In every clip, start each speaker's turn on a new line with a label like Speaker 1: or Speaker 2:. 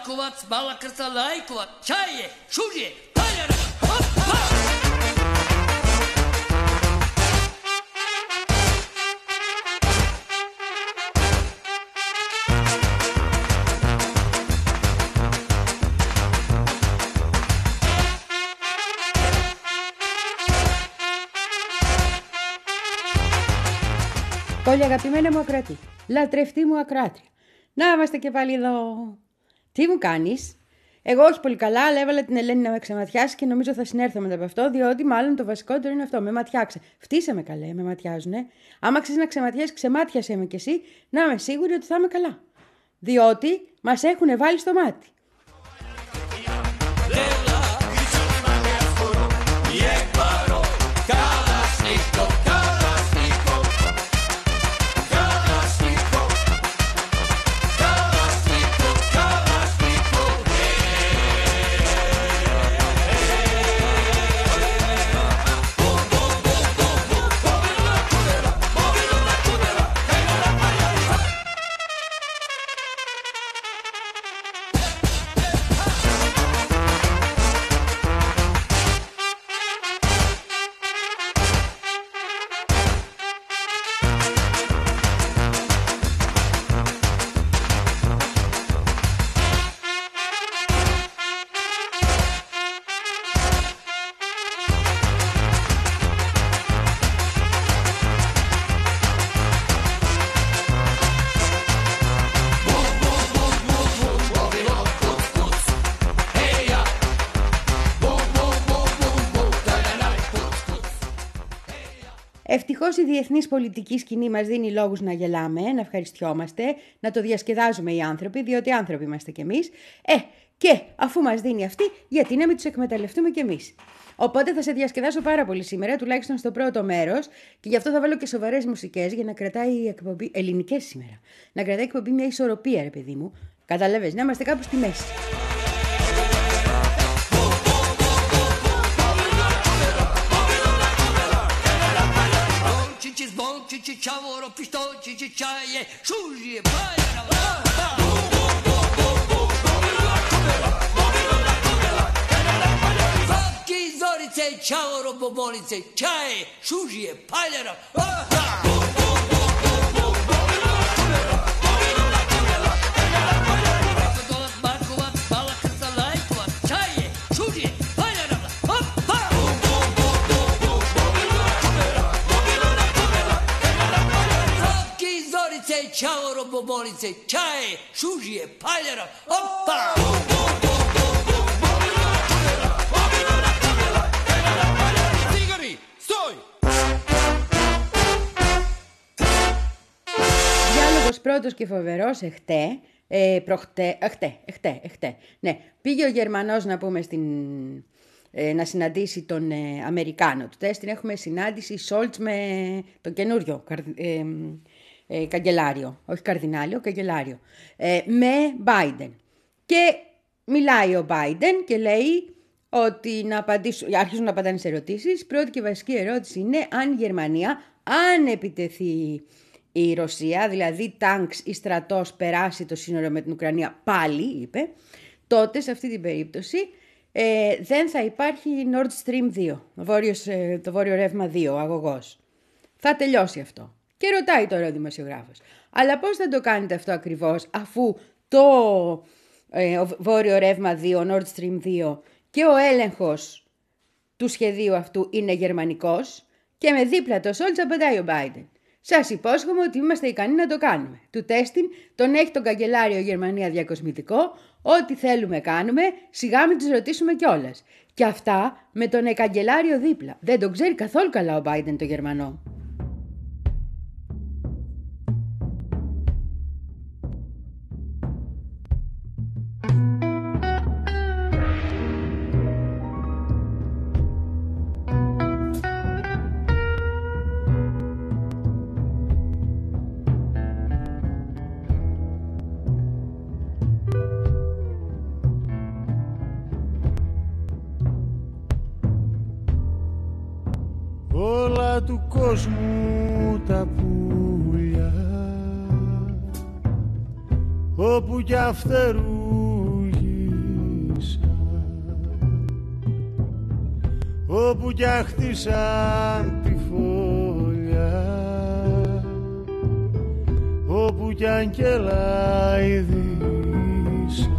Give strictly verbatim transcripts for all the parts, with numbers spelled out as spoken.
Speaker 1: Markovac, Balakrca, Lajkovac, Čaje, Šužje, Paljara, hoppa!
Speaker 2: Κόλλη, αγαπημένα μου ακροατή, λατρευτή μου ακροάτρια. Να είμαστε και πάλι εδώ. Τι μου κάνεις? Εγώ όχι πολύ καλά, αλλά έβαλα την Ελένη να με ξεματιάσει και νομίζω θα συνέρθω μετά από αυτό, διότι μάλλον το βασικότερο είναι αυτό. Με ματιάξε. Φτύσε με καλέ, με ματιάζουνε. Άμα ξέρεις να ξεματιάσει, ξεμάτιασέ με κι εσύ, να είμαι σίγουρη ότι θα είμαι καλά. Διότι μας έχουν βάλει στο μάτι. Ευτυχώς η διεθνής πολιτική σκηνή μας δίνει λόγους να γελάμε, να ευχαριστιόμαστε, να το διασκεδάζουμε οι άνθρωποι, διότι άνθρωποι είμαστε κι εμείς. Ε, και αφού μας δίνει αυτή, γιατί να μην τους εκμεταλλευτούμε κι εμείς. Οπότε θα σε διασκεδάσω πάρα πολύ σήμερα, τουλάχιστον στο πρώτο μέρος, και γι' αυτό θα βάλω και σοβαρές μουσικές για να κρατάει η εκπομπή, ελληνικές σήμερα, να κρατάει η εκπομπή μια ισορροπία, ρε παιδί μου. Καταλαβες, να είμαστε κάπου στη μέση.
Speaker 1: Cici čavoro, pištočići, čaje, šužije, paljara, Vapki, zorice, čavoro, bobonice, čaje, šužije, paljara, Markovac, Balakrca, Lajkovac, čaje, šužije, paljara, hoppa! Čavoro, bobonice, čaje, šužije, paljara, opa! Cigari, stoj!
Speaker 2: Διάλογος πρώτος και φοβερός εχτέ, ε, προχτέ, εχτέ, εχτέ, εχτέ. Ναι, πήγε ο Γερμανός να πούμε στην... Ε, να συναντήσει τον ε, Αμερικάνο του τεστ. Έχουμε συνάντηση Σόλτς με τον καινούριο ε, ε, καγκελάριο, όχι καρδινάλιο, καγκελάριο, ε, με Biden. Και μιλάει ο Biden και λέει ότι να απαντήσουν, αρχίζουν να απαντάνε σε ερωτήσεις. Πρώτη και βασική ερώτηση είναι αν η Γερμανία, αν επιτεθεί η Ρωσία, δηλαδή τάγκς ή στρατός περάσει το σύνορο με την Ουκρανία πάλι, είπε, τότε σε αυτή την περίπτωση Ε, δεν θα υπάρχει Nord Stream δύο, βόρειος, ε, το βόρειο ρεύμα δύο, ο αγωγός. Θα τελειώσει αυτό. Και ρωτάει τώρα ο δημοσιογράφος, αλλά πώς θα το κάνετε αυτό ακριβώς, αφού το ε, βόρειο ρεύμα δύο, Nord Stream δύο, και ο έλεγχος του σχεδίου αυτού είναι γερμανικός? Και με δίπλα το Σόλτς απαντάει ο Biden. Σας υπόσχομαι ότι είμαστε ικανοί να το κάνουμε. Του τέστην τον έχει τον καγκελάριο Γερμανία διακοσμητικό, ό,τι θέλουμε κάνουμε, σιγά μην τους ρωτήσουμε κιόλας. Και αυτά με τον καγκελάριο δίπλα. Δεν τον ξέρει καθόλου καλά ο Biden το Γερμανό.
Speaker 3: Όλα του κόσμου τα πουλιά, όπου κι αυτερούγει όπου κι αν χτίσαν τη φωλιά, όπου κι αν κελαϊδίσαν,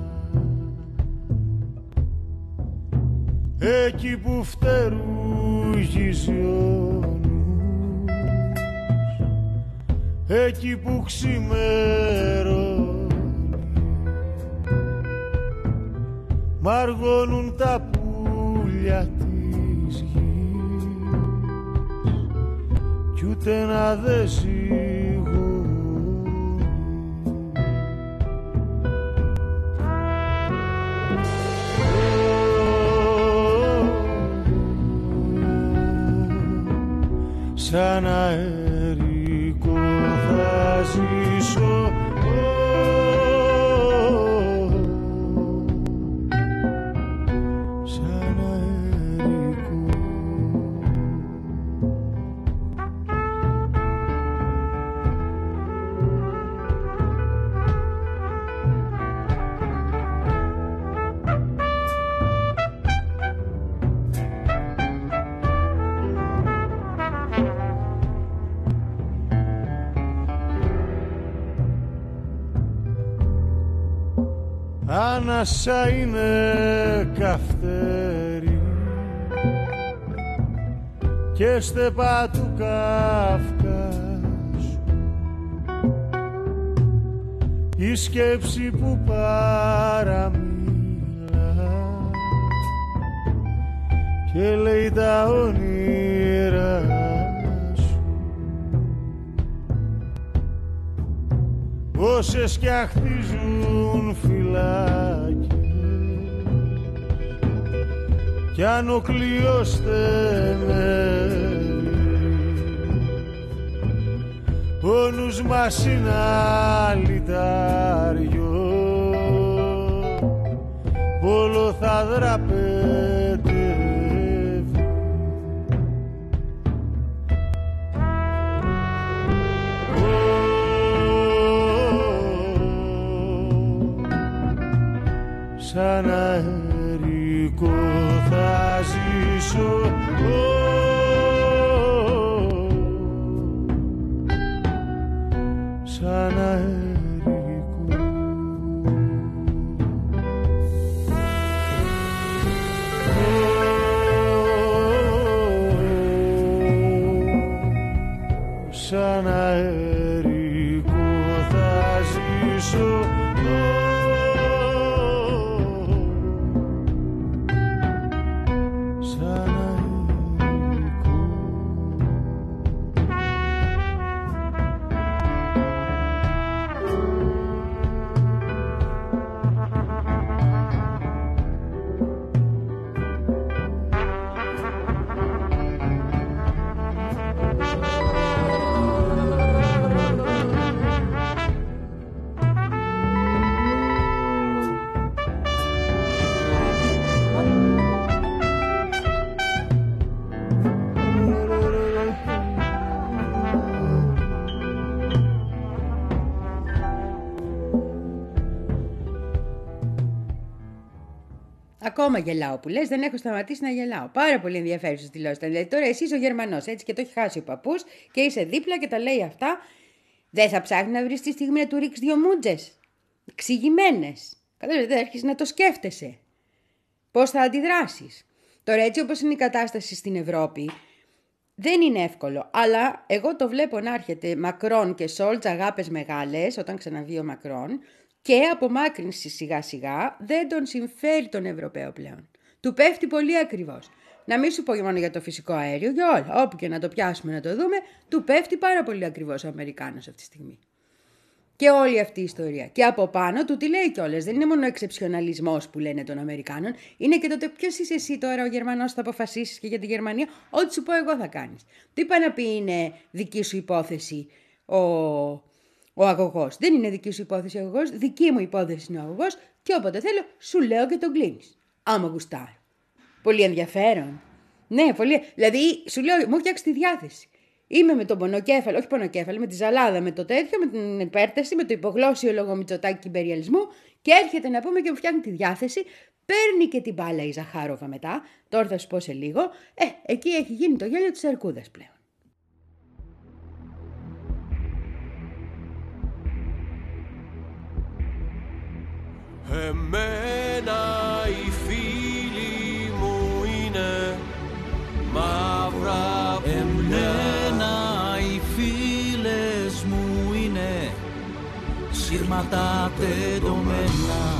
Speaker 3: εκεί που φτερούγιζε ο νους, εκεί που ξημερώνει, μ' αργώνουν τα πουλιά της γης κι ούτε να δε ζυγώνει. Σαν αερικό θα ζήσω, σαν αερικό. Άνασα είναι καυτέρι και στεπά του Καυκάσου, η σκέψη που παραμιλά και λέει τα όνειρα σου. Όσες κι αν χτίζουν φυλάκια κι αν ο κλειός στενεύει, ο νους μας είναι αλυτάριο, όλο θα δραπετεύει. Σαν αερικό θα ζήσω, σαν αερικό. Σαν αερικό θα ζήσω,
Speaker 2: Ακόμα γελάω που λες, δεν έχω σταματήσει να γελάω. Πάρα πολύ ενδιαφέρουσες δηλώσεις. Δηλαδή τώρα εσύ είσαι ο Γερμανός, έτσι, και το έχει χάσει ο παππούς και είσαι δίπλα και τα λέει αυτά. Δεν θα ψάχνει να βρει τη στιγμή να του ρίξει δύο μούτζες εξηγημένες. Καταλαβαίνετε, δεν αρχίσει να το σκέφτεσαι. Πώς θα αντιδράσεις. Τώρα, έτσι όπως είναι η κατάσταση στην Ευρώπη, δεν είναι εύκολο. Αλλά εγώ το βλέπω να έρχεται Μακρόν και Σόλτς, αγάπες μεγάλες, όταν ξαναβγεί ο Μακρόν. Και απομάκρυνση σιγά σιγά δεν τον συμφέρει τον Ευρωπαίο πλέον. Του πέφτει πολύ ακριβώς. Να μην σου πω μόνο για το φυσικό αέριο, για όλα. Όπου και να το πιάσουμε να το δούμε, του πέφτει πάρα πολύ ακριβώς ο Αμερικάνος αυτή τη στιγμή. Και όλη αυτή η ιστορία. Και από πάνω του τι λέει κιόλας. Δεν είναι μόνο ο εξεψιοναλισμός που λένε των Αμερικάνων. Είναι και τότε ποιος είσαι εσύ τώρα ο Γερμανός, θα αποφασίσεις και για τη Γερμανία. Ό,τι σου πω εγώ θα κάνεις. Τι πάει να πει είναι δική σου υπόθεση ο. Ο αγωγός. Δεν είναι δική σου υπόθεση ο αγωγός, δική μου υπόθεση είναι ο αγωγός και όποτε θέλω σου λέω και τον κλείνεις. Άμα γουστάρω. Πολύ ενδιαφέρον. Ναι, πολύ. Δηλαδή σου λέω, μου φτιάξει τη διάθεση. Είμαι με τον πονοκέφαλο, όχι πονοκέφαλο, με τη ζαλάδα, με το τέτοιο, με την υπέρταση, με το υπογλώσσιο λόγω Μητσοτάκη και υπεριαλισμού Και έρχεται να πούμε και μου φτιάχνει τη διάθεση, παίρνει και την μπάλα η Ζαχάροβα μετά, τώρα θα σου πω σε λίγο, ε, εκεί έχει γίνει το γέλιο της Αρκούδας πλέον.
Speaker 4: Εμένα οι φίλοι μου είναι μαύρα πουλιά.
Speaker 5: Εμένα οι φίλες μου είναι σύρματα τεντωμένα.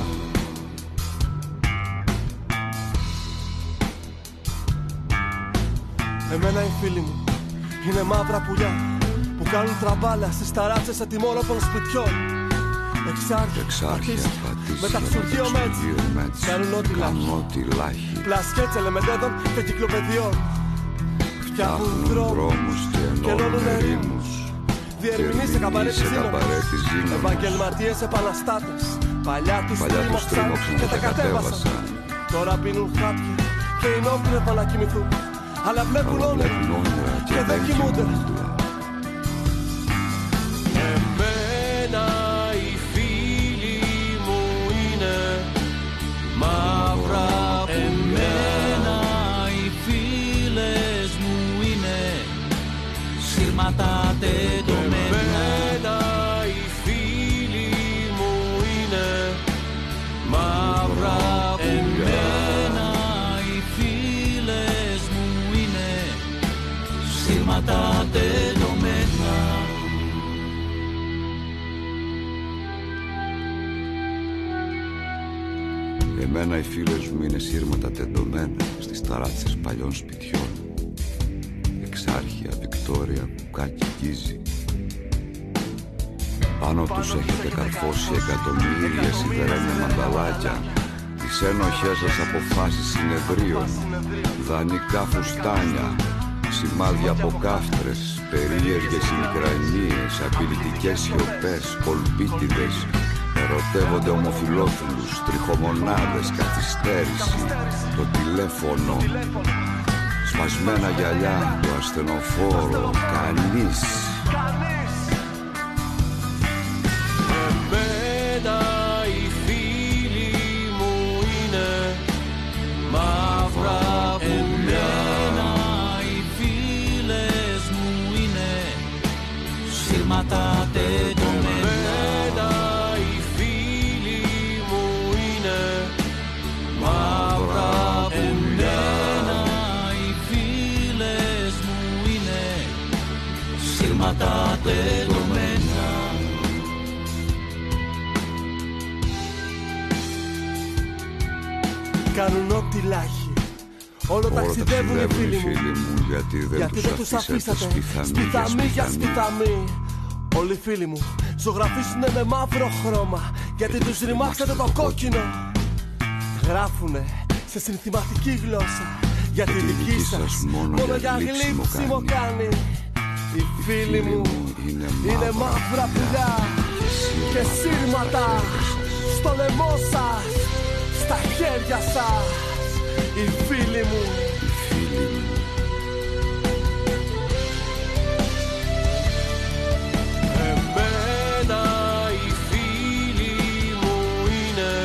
Speaker 4: Εμένα οι φίλοι μου είναι μαύρα πουλιά που κάνουν τραμπάλα στις ταράτσες ετοιμόρροπων σπιτιών. Εξάρχεια,
Speaker 6: Εξάρχεια,
Speaker 4: μεταξουργείο μέτς, κάνουν ό,τι λάχει. Πλασκέτς ελεμεντέδων και κυκλοπαιδιών. Φτιάχνουν δρόμους και ενώνουν ερήμους. Διερμηνείς σε καμπαρέ της Ζήνωνας. Ευαγγελματίες επαναστάτες. Παλιά τους τρίμωξαν και τα κατέβασαν. Τώρα πίνουν χάπια και ενόπνευμα να κοιμηθούν. Αλλά βλέπουν όνειρα και δεν κοιμούνται. Εμένα οι φίλοι μου είναι μαύρα πουλιά.
Speaker 5: Εμένα οι φίλες μου είναι σύρματα τεντωμένα.
Speaker 4: Εμένα οι φίλοι μου είναι μαύρα πουλιά.
Speaker 5: Εμένα οι φίλες μου είναι σύρματα τεντωμένα.
Speaker 6: Εμένα οι φίλες μου είναι σύρματα τεντωμένα στις ταράτσες παλιών σπιτιών. Εξάρχεια, Βικτόρια, Κουκάκι, Γκίζη. Πάνω τους έχετε καρφώσει εκατομμύρια σιδερένια μανταλάκια, τις ένοχές σας αποφάσεις συνεδρίων, δανεικά φουστάνια, σημάδια από κάφτρες, περίεργες ημικρανίες, απειλητικές σιωπές, κολπίτιδες. Ερωτεύονται ομοφυλόφιλους, τριχομονάδες, καθυστέρηση, το τηλέφωνο, σπασμένα γυαλιά, το ασθενοφόρο, κανείς.
Speaker 4: Εμένα οι φίλοι μου είναι μαύρα πουλιά.
Speaker 5: Εμένα οι φίλες μου είναι σύρματα τεντωμένα. Σύρματα τεντωμένα.
Speaker 4: Κάνουν ό,τι λάχει. Όλο ταξιδεύουν οι φίλοι μου.
Speaker 6: μου γιατί δεν,
Speaker 4: γιατί
Speaker 6: τους,
Speaker 4: δεν τους αφήσατε
Speaker 6: σπιθαμή,
Speaker 4: σπιθαμή για σπιθαμή. Όλοι οι φίλοι μου ζωγραφίσουνε με μαύρο χρώμα, γιατί τους ρημάξατε το κόκκινο. Γράφουνε σε συνθηματική γλώσσα, γιατί η δική σας μόνο για γλύψιμο κάνει. Οι φίλοι μου είναι, είναι μαύρα πουλιά και σύρματα στο λαιμό σας, στα χέρια σας. Οι φίλοι μου,
Speaker 6: οι φίλοι μου.
Speaker 4: Εμένα οι φίλοι μου είναι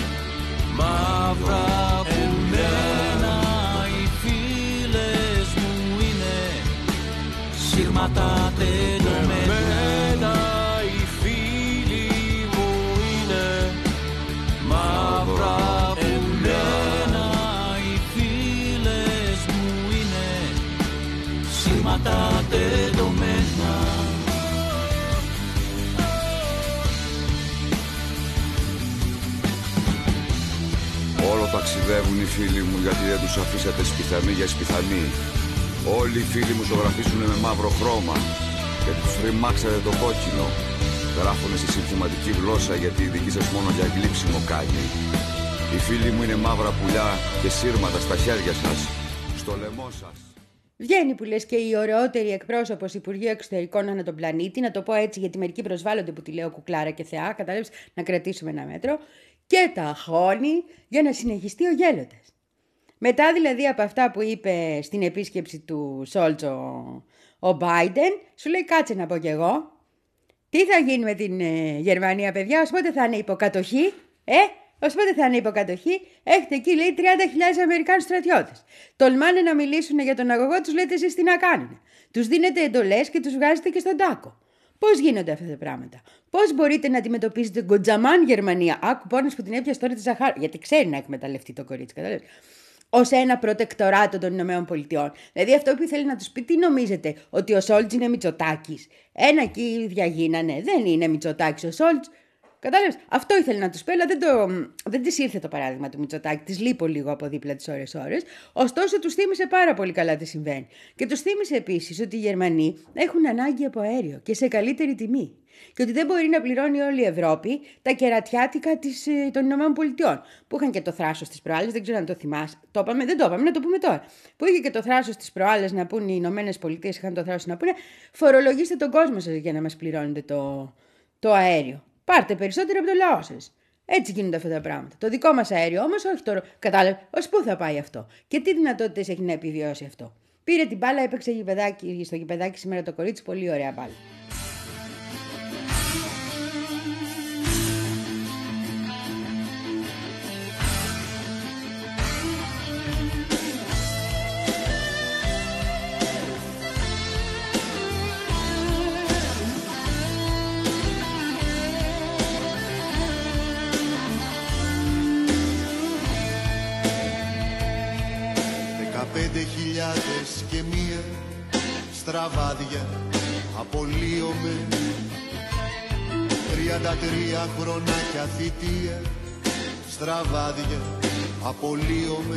Speaker 4: μαύρα πουλιά.
Speaker 5: Εμένα οι φίλες μου είναι σύρματα τεντωμένα.
Speaker 4: Εμένα οι φίλοι μου είναι μαύρα πουλιά.
Speaker 5: Εμένα οι φίλες μου είναι σύρματα τεντωμένα.
Speaker 6: Όλο ταξιδεύουν οι φίλοι μου γιατί δεν τους αφήσατε σπιθαμή για σπιθαμή. Όλοι οι φίλοι μου ζωγραφίσουν με μαύρο χρώμα γιατί τους ρημάξατε το κόκκινο. Γράφουνε στη συνθηματική γλώσσα γιατί η δική σας μόνο για γλύψιμο κάνει. Οι φίλοι μου είναι μαύρα πουλιά και σύρματα στα χέρια σας, στο λαιμό σας.
Speaker 2: Βγαίνει που λες και η ωραιότερη εκπρόσωπος Υπουργείου Εξωτερικών ανά τον πλανήτη, να το πω έτσι γιατί μερικοί προσβάλλονται που τη λέω κουκλάρα και θεά, κατάλαβες, να κρατήσουμε ένα μέτρο, και τα χώνει για να συνεχιστεί ο γέλοντας. Μετά δηλαδή από αυτά που είπε στην επίσκεψη του Σόλτς ο Μπάιντεν, σου λέει κάτσε να πω κι εγώ, τι θα γίνει με την ε, Γερμανία παιδιά, ως πότε θα είναι υποκατοχή, Ε, ως πότε θα είναι υποκατοχή, έχετε εκεί λέει τριάντα χιλιάδες Αμερικάνους στρατιώτες. Τολμάνε να μιλήσουν για τον αγωγό, τους λέτε εσείς τι να κάνουν. Τους δίνετε εντολές και τους βγάζετε και στον τάκο. Πώς γίνονται αυτά τα πράγματα? Πώς μπορείτε να αντιμετωπίζετε Γκοτζαμάν Γερμανία? Άκου πόνος που την έπιασε τώρα τη Ζαχάρα, γιατί ξέρει να εκμεταλλευτεί το κορίτσι, καταλαβαίνεις. Ως ένα προτεκτοράτο των Ηνωμένων Πολιτειών. Δηλαδή αυτό που ήθελε να τους πει, τι νομίζετε, ότι ο Σόλτς είναι Μητσοτάκης? Ένα εκεί διαγίνανε, δεν είναι Μητσοτάκης ο Σόλτς. Κατάλαβες, αυτό ήθελε να τους πει, αλλά δεν, το, δεν της ήρθε το παράδειγμα του Μητσοτάκη. Της λείπω λίγο από δίπλα τις ώρες-ώρες. Ωστόσο, τους θύμισε πάρα πολύ καλά τι συμβαίνει. Και τους θύμισε επίσης ότι οι Γερμανοί έχουν ανάγκη από αέριο και σε καλύτερη τιμή. Και ότι δεν μπορεί να πληρώνει όλη η Ευρώπη τα κερατιάτικα της, των Ηνωμένων Πολιτειών. Που είχαν και το θράσος της προάλλες, δεν ξέρω αν το θυμάσαι. Το είπαμε, δεν το είπαμε, να το πούμε τώρα. Που είχε και το θράσος της προάλλες να πούνε οι Ηνωμένες Πολιτείες, είχαν το θράσος να πούνε, φορολογήστε τον κόσμο σας για να μας πληρώνετε το, το αέριο. Πάρτε περισσότερο από το λαό σας. Έτσι γίνονται αυτά τα πράγματα. Το δικό μας αέριο όμως, όχι τώρα. Κατάλαβε, ως πού θα πάει αυτό και τι δυνατότητες έχει να επιβιώσει αυτό. Πήρε την μπάλα, έπαιξε γηπεδάκι, στο γηπεδάκι σήμερα το κορίτσι, πολύ ωραία μπάλα.
Speaker 3: Πέντε χιλιάδες και μία στραβάδια απολύομαι. Τριάντα τρία χρονάκια θητεία στραβάδια απολύομαι.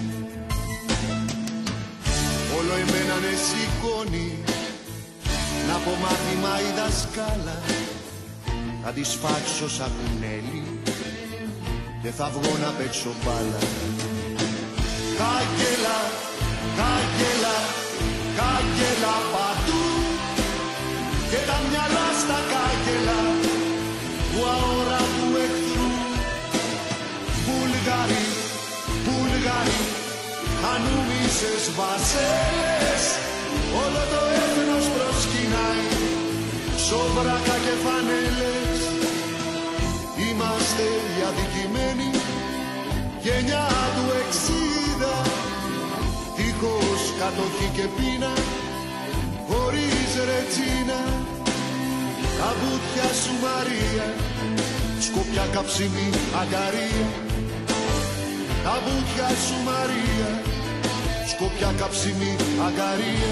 Speaker 3: Όλο εμένα με σηκώνει να πω μάθημα η δασκάλα. Θα τη σφάξω σαν κουνέλι και θα βγω να παίξω μπάλα. Κάγκελα, κάγκελα, κάγκελα παντού και τα μυαλά στα κάγκελα του αόρατου εχθρού. Βουλγαροί, Βουλγαροί, ανούμισες βασέλες, όλο το έθνος προσκυνάει, σόβρακα και φανέλες. Είμαστε οι αδικημένοι, γενιά του εξήντα, δίχως κατοχή και πείνα, χωρίς ρετσίνα. Τα βουτιά σου Μαρία, σκοπιά καψιμή αγκαρία. Τα βουτιά σου Μαρία, σκοπιά καψιμή αγκαρία.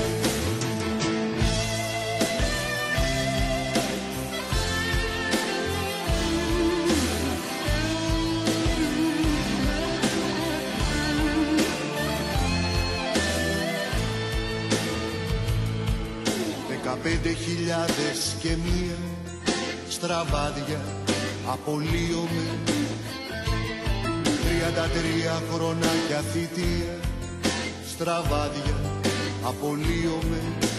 Speaker 3: Πέντε χιλιάδες και μία στραβάδια απολύομαι. Τριάντα τρία χρονάκια θητεία στραβάδια απολύομαι.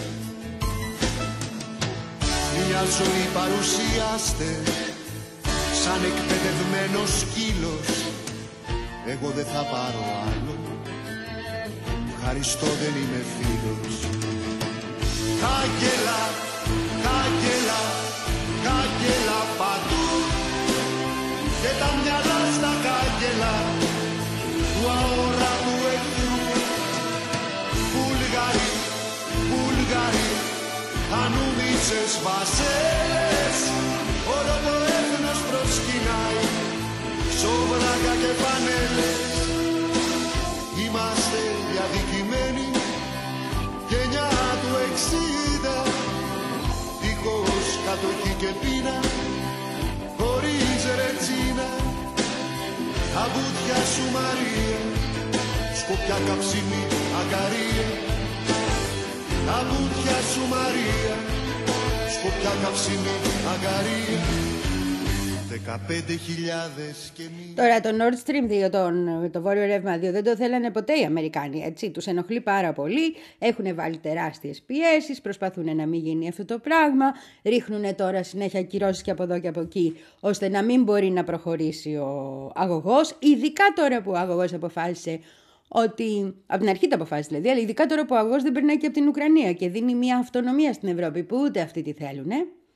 Speaker 3: Μια ζωή παρουσιάστε σαν εκπαιδευμένος σκύλος. Εγώ δεν θα πάρω άλλο, ευχαριστώ δεν είμαι φίλος. Κάγκελα, κάγκελα, κάγκελα παντού και τα μυαλά στα κάγκελα του αόρατου εχθρού. Βουλγαροί, Βουλγαροί, ανούμισες βασέλες, όλο το έθνος προσκυνάει, σόβρακα και φανέλες. Είμαστε διαδικημένοι, γενιά του εξήντα, δίχως κατοχή και πείνα, χωρίς ρετσίνα. Τα βουτιά σου Μαρία, σκοπιά καψιμή αγκαρία. Τα βουτιά σου Μαρία, σκοπιά καψιμή αγκαρία. δεκαπέντε χιλιάδες και μία.
Speaker 2: Τώρα το Nord Stream δύο, τον, το Βόρειο Ρεύμα δύο, δεν το θέλανε ποτέ οι Αμερικάνοι, έτσι. Τους ενοχλεί πάρα πολύ, έχουν βάλει τεράστιες πιέσεις, προσπαθούν να μην γίνει αυτό το πράγμα, ρίχνουν τώρα συνέχεια κυρώσεις και από εδώ και από εκεί, ώστε να μην μπορεί να προχωρήσει ο αγωγός, ειδικά τώρα που ο αγωγός αποφάσισε ότι, από την αρχή το αποφάσισε δηλαδή, αλλά ειδικά τώρα που ο αγωγός δεν περνάει και από την Ουκρανία και δίνει μια αυτονομία στην Ευρώπη που ούτε αυτοί τη θέλουν, ε.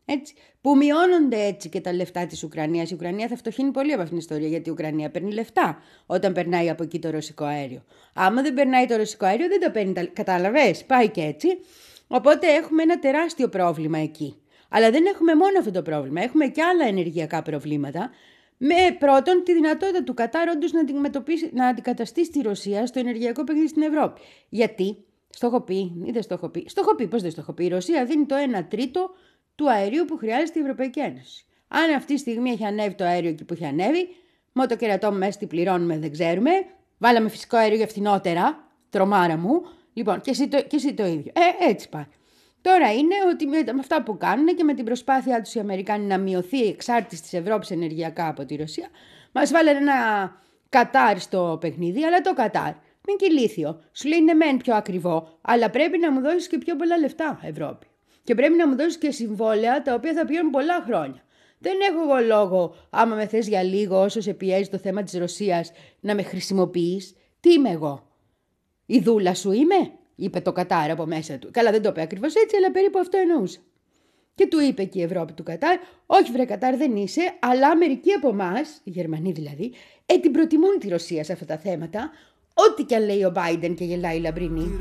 Speaker 2: Έτσι, που μειώνονται έτσι και τα λεφτά της Ουκρανίας. Η Ουκρανία θα φτωχύνει πολύ από αυτήν την ιστορία, γιατί η Ουκρανία παίρνει λεφτά όταν περνάει από εκεί το ρωσικό αέριο. Άμα δεν περνάει το ρωσικό αέριο, δεν τα παίρνει. Κατάλαβες, πάει και έτσι. Οπότε έχουμε ένα τεράστιο πρόβλημα εκεί. Αλλά δεν έχουμε μόνο αυτό το πρόβλημα. Έχουμε και άλλα ενεργειακά προβλήματα. Με πρώτον τη δυνατότητα του Κατάρ όντως να, να αντικαταστήσει τη Ρωσία στο ενεργειακό παιχνίδι στην Ευρώπη. Γιατί, στο έχω πει, ή δεν στο έχω πει. Στο έχω πει, πώς δεν στο έχω πει. Η Ρωσία δίνει το ένα τρίτο του αερίου που χρειάζεται η Ευρωπαϊκή Ένωση. Αν αυτή τη στιγμή έχει ανέβει το αέριο εκεί που έχει ανέβει, μόνο το κερατό μου μέσα τι πληρώνουμε, δεν ξέρουμε. Βάλαμε φυσικό αέριο για φθηνότερα, τρομάρα μου. Λοιπόν, και εσύ το, και εσύ το ίδιο. Ε, έτσι πάει. Τώρα είναι ότι με αυτά που κάνουν και με την προσπάθειά τους οι Αμερικάνοι να μειωθεί η εξάρτηση της Ευρώπης ενεργειακά από τη Ρωσία, μας βάλανε ένα Κατάρ στο παιχνίδι, αλλά το Κατάρ είναι και ηλίθιο. Σου λέει είναι μεν πιο ακριβό, αλλά πρέπει να μου δώσεις και πιο πολλά λεφτά, Ευρώπη. Και πρέπει να μου δώσεις και συμβόλαια τα οποία θα πιένουν πολλά χρόνια. Δεν έχω εγώ λόγο, άμα με θες για λίγο, όσο σε πιέζει το θέμα της Ρωσίας, να με χρησιμοποιείς. Τι είμαι εγώ, η δούλα σου είμαι, είπε το Κατάρ από μέσα του. Καλά, δεν το είπε ακριβώς έτσι, αλλά περίπου αυτό εννοούσα. Και του είπε και η Ευρώπη του Κατάρ, όχι βρε Κατάρ δεν είσαι, αλλά μερικοί από εμάς, οι Γερμανοί δηλαδή, ε, την προτιμούν τη Ρωσία σε αυτά τα θέματα, ό,τι κι αν λέει ο Μπάιντεν και γελάει η Λαμπρινή.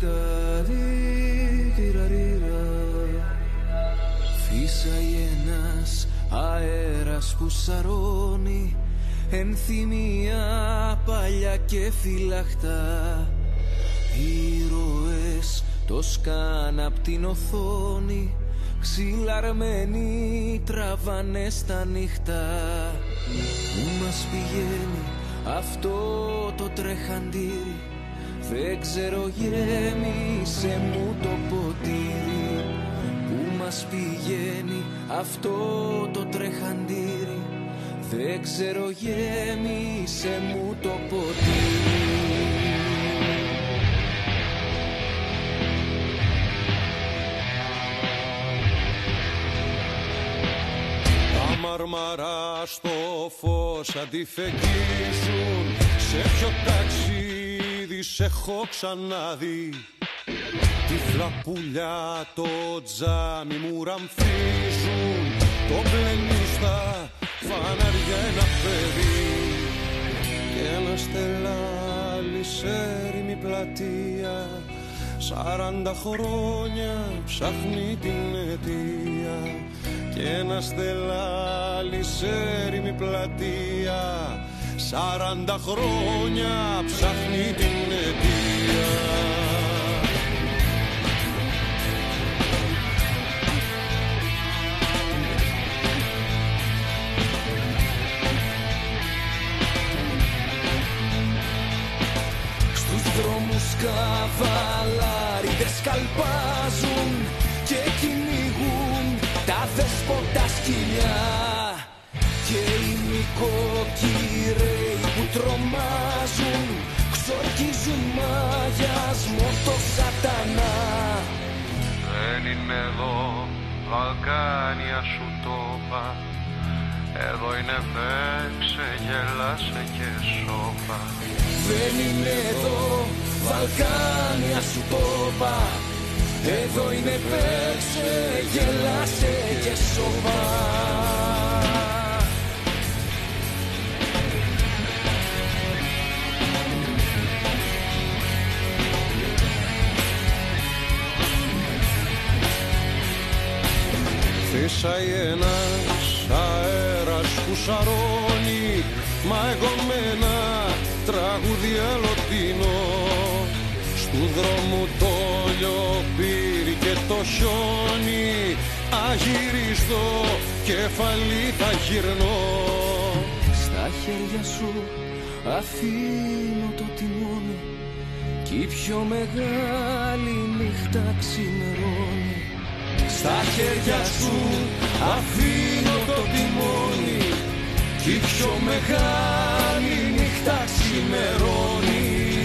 Speaker 5: Φύσαει ένας αέρας που σαρώνει ενθυμία παλιά και φυλαχτά. Ήρωες το σκάν απ' την οθόνη, ξυλαρμένοι τραβάνε στα νύχτα. Πού μας πηγαίνει αυτό το τρεχαντήρι, δεν ξέρω, γέμισε μου το ποτήρι. Πού μας πηγαίνει αυτό το τρεχαντήρι, δεν ξέρω, γέμισε μου το ποτήρι.
Speaker 7: Μαρμαρά στο φως αντιφεγγίζουν, σε ποιο ταξίδι σε έχω ξαναδεί. Τυφλά πουλιά το τζάμι μου ραμφίζουν, το μπλένει στα φανάρια ένα παιδί. Και ένα στελάλι σε έρημη πλατεία, σαράντα χρόνια ψάχνει την αιτία. Και ένα στελάλι σε έρημη πλατεία, σαράντα χρόνια ψάχνει την αιτία.
Speaker 5: Στους δρόμους καβαλάριδες καλπάζουν και κυνηγούν τα δέσποτα σκυλιά. Και οι νοικοκυρέοι που τρομάζουν ξορκίζουν μαγιασμό το σατανά.
Speaker 7: Δεν είναι εδώ Βαλκάνια σου το είπα, εδώ είναι παίξε, γελάσε και σώπα.
Speaker 5: Δεν είναι εδώ Βαλκάνια σου το είπα, εδώ είναι παίξε, γελάσε και σώπα.
Speaker 7: Φύσαει ένας αέρας που σαρώνει, μα εγώ με ένα τραγούδι αλλοτινό. Στου δρόμου το λιοπύρι και το χιόνι, αγύριστο κεφαλή θα γυρνώ.
Speaker 5: Στα χέρια σου αφήνω το τιμόνι κι η πιο μεγάλη νύχτα ξημερώνει. Στα χέρια σου αφήνω το τιμόνι κι η πιο μεγάλη νύχτα ξημερώνει.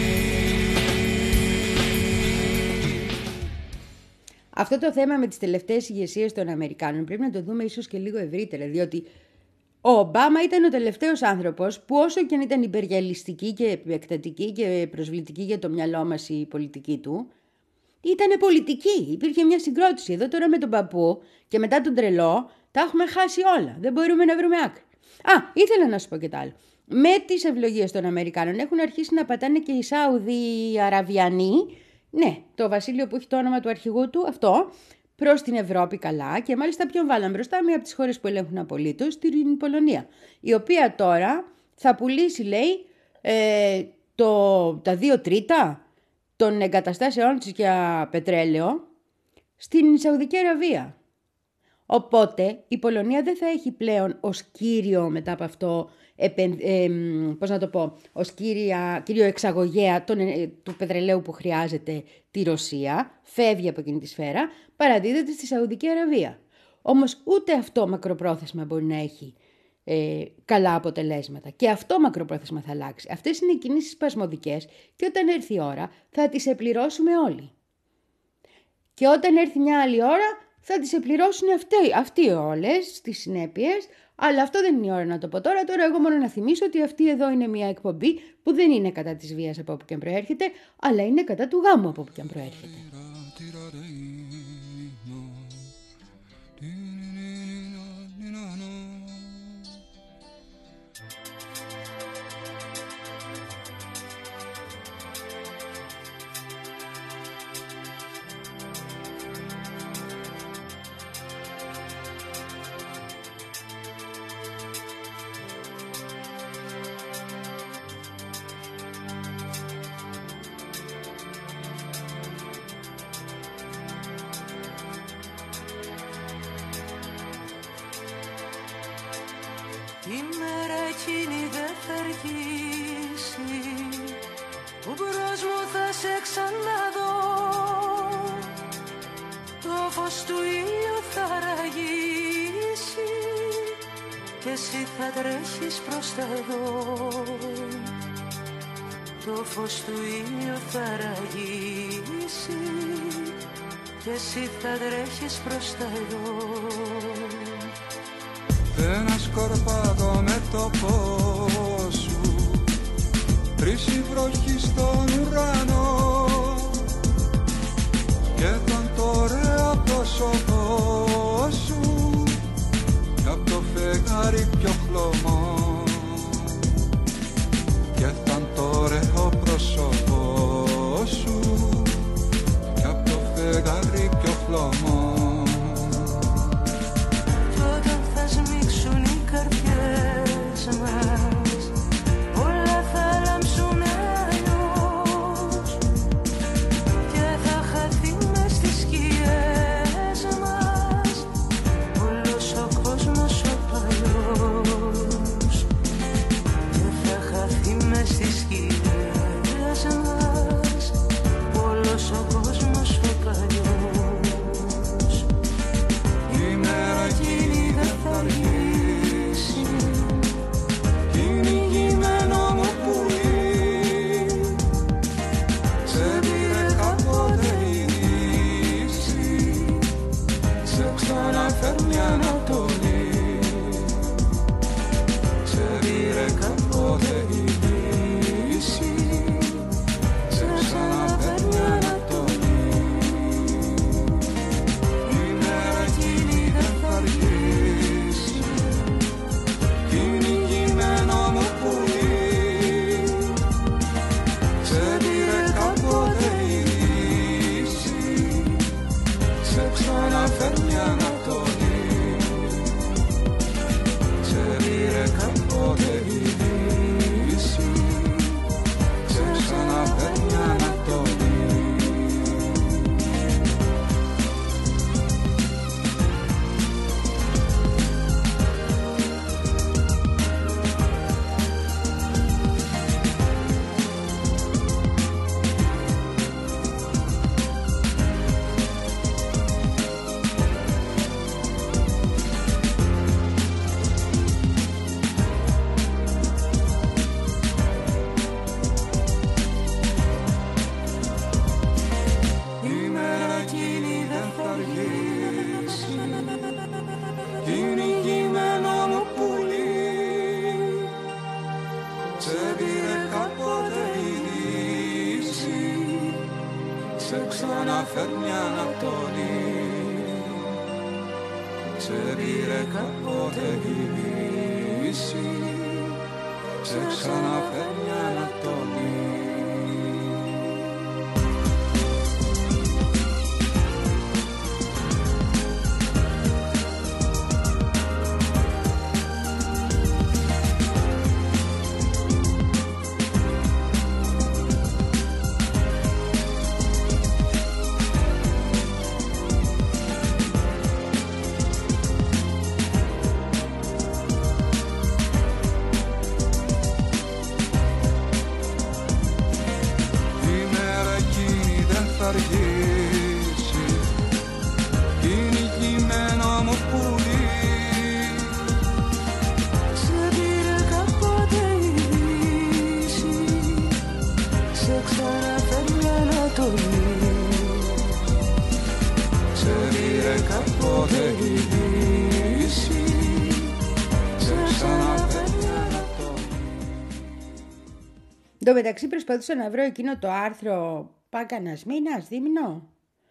Speaker 2: Αυτό το θέμα με τις τελευταίες ηγεσίες των Αμερικάνων πρέπει να το δούμε ίσως και λίγο ευρύτερα, διότι ο Ομπάμα ήταν ο τελευταίος άνθρωπος που, όσο και αν ήταν υπεριαλιστική και επεκτατική και προσβλητική για το μυαλό μας η πολιτική του, Ήτανε πολιτική, υπήρχε μια συγκρότηση. Εδώ τώρα με τον παππού και μετά τον τρελό τα έχουμε χάσει όλα. Δεν μπορούμε να βρούμε άκρη. Α, ήθελα να σου πω και τ' άλλο. Με τις ευλογίες των Αμερικάνων έχουν αρχίσει να πατάνε και οι Σάουδοι Αραβιανοί, ναι, το βασίλειο που έχει το όνομα του αρχηγού του, αυτό, προς την Ευρώπη καλά, και μάλιστα ποιον βάλαν μπροστά, μία από τις χώρες που ελέγχουν απολύτως, την Πολωνία, η οποία τώρα θα πουλήσει, λέει, ε, το, τα δύο τρίτα των εγκαταστάσεών της για πετρέλαιο στην Σαουδική Αραβία. Οπότε η Πολωνία δεν θα έχει πλέον ως κύριο μετά από αυτό, επεν, ε, πώς να το πω, ως κύρια, κύριο εξαγωγέα τον, ε, του πετρελαίου που χρειάζεται τη Ρωσία, φεύγει από εκείνη τη σφαίρα, παραδίδεται στη Σαουδική Αραβία. Όμως ούτε αυτό μακροπρόθεσμα μπορεί να έχει ε, καλά αποτελέσματα. Και αυτό μακροπρόθεσμα θα αλλάξει. Αυτές είναι οι κινήσεις σπασμωδικές και όταν έρθει η ώρα θα τις επληρώσουμε όλοι. Και όταν έρθει μια άλλη ώρα θα τις επληρώσουν αυτοί, αυτοί όλες τις συνέπειες, αλλά αυτό δεν είναι η ώρα να το πω τώρα. Τώρα εγώ μόνο να θυμίσω ότι αυτή εδώ είναι μια εκπομπή που δεν είναι κατά της βίας από όπου και αν προέρχεται, αλλά είναι κατά του γάμου από όπου και αν προέρχεται.
Speaker 8: Η μέρα εκείνη δεν θα αργήσει, που μπρος μου θα σε ξαναδώ. Το φως του ήλιου θα ραγίσει και εσύ θα τρέχεις προς τα δω. Το φως του ήλιου θα ραγίσει και εσύ θα τρέχεις προς τα δω.
Speaker 9: Ένα σκορπάτο με το φως σου, τρίσει βροχή στον ουρανό και τον το ωραίο πρόσωπό σου κι απ' το φεγγάρι πιο χλωμό, και τον το ωραίο πρόσωπό σου κι απ' το φεγγάρι πιο χλωμό.
Speaker 8: Όλα θα λάμψουν αλλιώς και θα χαθεί μες στις σκιές μας όλος ο κόσμος ο παλιός, και θα χαθεί μες στις σκιές μας όλος ο κόσμος ο παλιός. Η μέρα εκείνη δεν θα αργήσει, φέρνει ανατολή, σε πήρε κάποτε η δύση, σε ξαναφέρνει ανατολή. Η μέρα εκείνη δεν θα αργήσει, κυνηγημένο μου πουλί, σε πήρε κάποτε η δύση, σε ξαναφέρνει ανατολή. Κάποτε η δύση, σε ξαναφέρνει ανατολή.
Speaker 9: σε ξαναφέρνει ανατολή. Σε πήρε κάποτε η Δύση, σε ξαναφέρνει ανατολή.
Speaker 2: Εν τω μεταξύ προσπαθούσα να βρω εκείνο το άρθρο Πάγκανας μήνας, δίμηνο.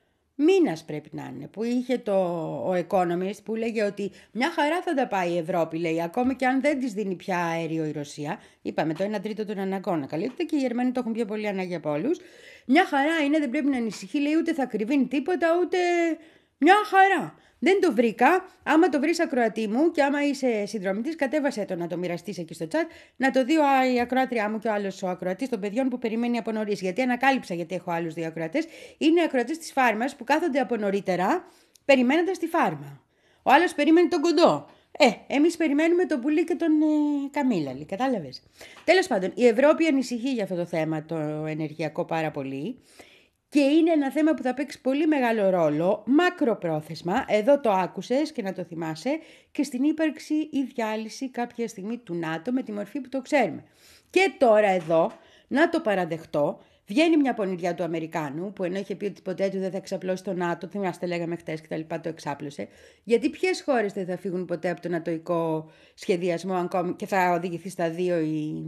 Speaker 2: Μήνας πρέπει να είναι, που είχε το, ο Economist που λέγε ότι μια χαρά θα τα πάει η Ευρώπη, λέει, ακόμα και αν δεν της δίνει πια αέριο η Ρωσία. Είπαμε το ένα τρίτο των αναγκών καλύπτεται και οι Γερμανοί το έχουν πιο πολύ ανάγκη από όλους. Μια χαρά είναι, δεν πρέπει να ανησυχεί, λέει, ούτε θα κρυβίνει τίποτα, ούτε μια χαρά. Δεν το βρήκα. Άμα το βρεις ακροατή μου και άμα είσαι συνδρομητής, κατέβασε το να το μοιραστείς εκεί στο chat, να το δει η ακροάτριά μου και ο άλλος ο ακροατής των παιδιών που περιμένει από νωρίς. Γιατί ανακάλυψα, γιατί έχω άλλους δύο ακροατές. Είναι ακροατές της φάρμας που κάθονται από νωρίτερα περιμένοντας τη φάρμα. Ο άλλος περίμενε τον κοντό. Ε, εμείς περιμένουμε τον Πουλί και τον ε, Καμίλαλη. Κατάλαβες. Τέλος πάντων, η Ευρώπη ανησυχεί για αυτό το θέμα το ενεργειακό πάρα πολύ. Και είναι ένα θέμα που θα παίξει πολύ μεγάλο ρόλο, μακροπρόθεσμα, εδώ το άκουσες και να το θυμάσαι, και στην ύπαρξη ή διάλυση κάποια στιγμή του ΝΑΤΟ με τη μορφή που το ξέρουμε. Και τώρα εδώ, να το παραδεχτώ, βγαίνει μια πονηριά του Αμερικάνου, που ενώ είχε πει ότι ποτέ του δεν θα εξαπλώσει το ΝΑΤΟ, θυμάστε λέγαμε χτες και τα λοιπά, το εξάπλωσε. Γιατί ποιες χώρες δεν θα φύγουν ποτέ από το νατοϊκό σχεδιασμό ακόμη και θα οδηγηθεί στα δύο η,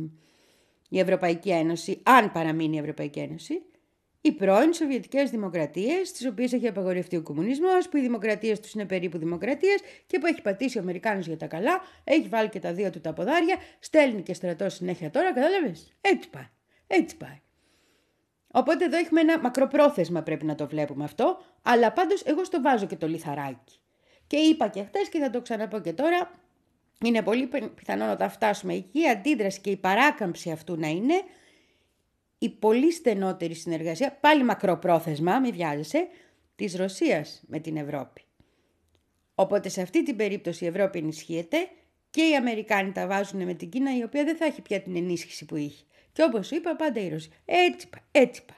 Speaker 2: η Ευρωπαϊκή Ένωση, αν παραμείνει η Ευρωπαϊκή Ένωση. Οι πρώην Σοβιετικές δημοκρατίες, τις οποίες έχει απαγορευτεί ο κομμουνισμός, που οι δημοκρατίες τους είναι περίπου δημοκρατίες και που έχει πατήσει ο Αμερικάνος για τα καλά, έχει βάλει και τα δύο του τα ποδάρια, στέλνει και στρατό συνέχεια τώρα, κατάλαβες. Έτσι πάει. Έτσι πάει. Οπότε εδώ έχουμε ένα μακροπρόθεσμα, πρέπει να το βλέπουμε αυτό, αλλά πάντως εγώ στο βάζω και το λιθαράκι. Και είπα και χτες και θα το ξαναπώ και τώρα, είναι πολύ πιθανό να τα φτάσουμε εκεί, η αντίδραση και η παράκαμψη αυτού να είναι η πολύ στενότερη συνεργασία, πάλι μακροπρόθεσμα, μη βιάζεσαι, της Ρωσίας με την Ευρώπη. Οπότε σε αυτή την περίπτωση η Ευρώπη ενισχύεται και οι Αμερικάνοι τα βάζουν με την Κίνα, η οποία δεν θα έχει πια την ενίσχυση που είχε. Και όπως σου είπα, πάντα η Ρωσία. Έτσι πάει, έτσι πάει.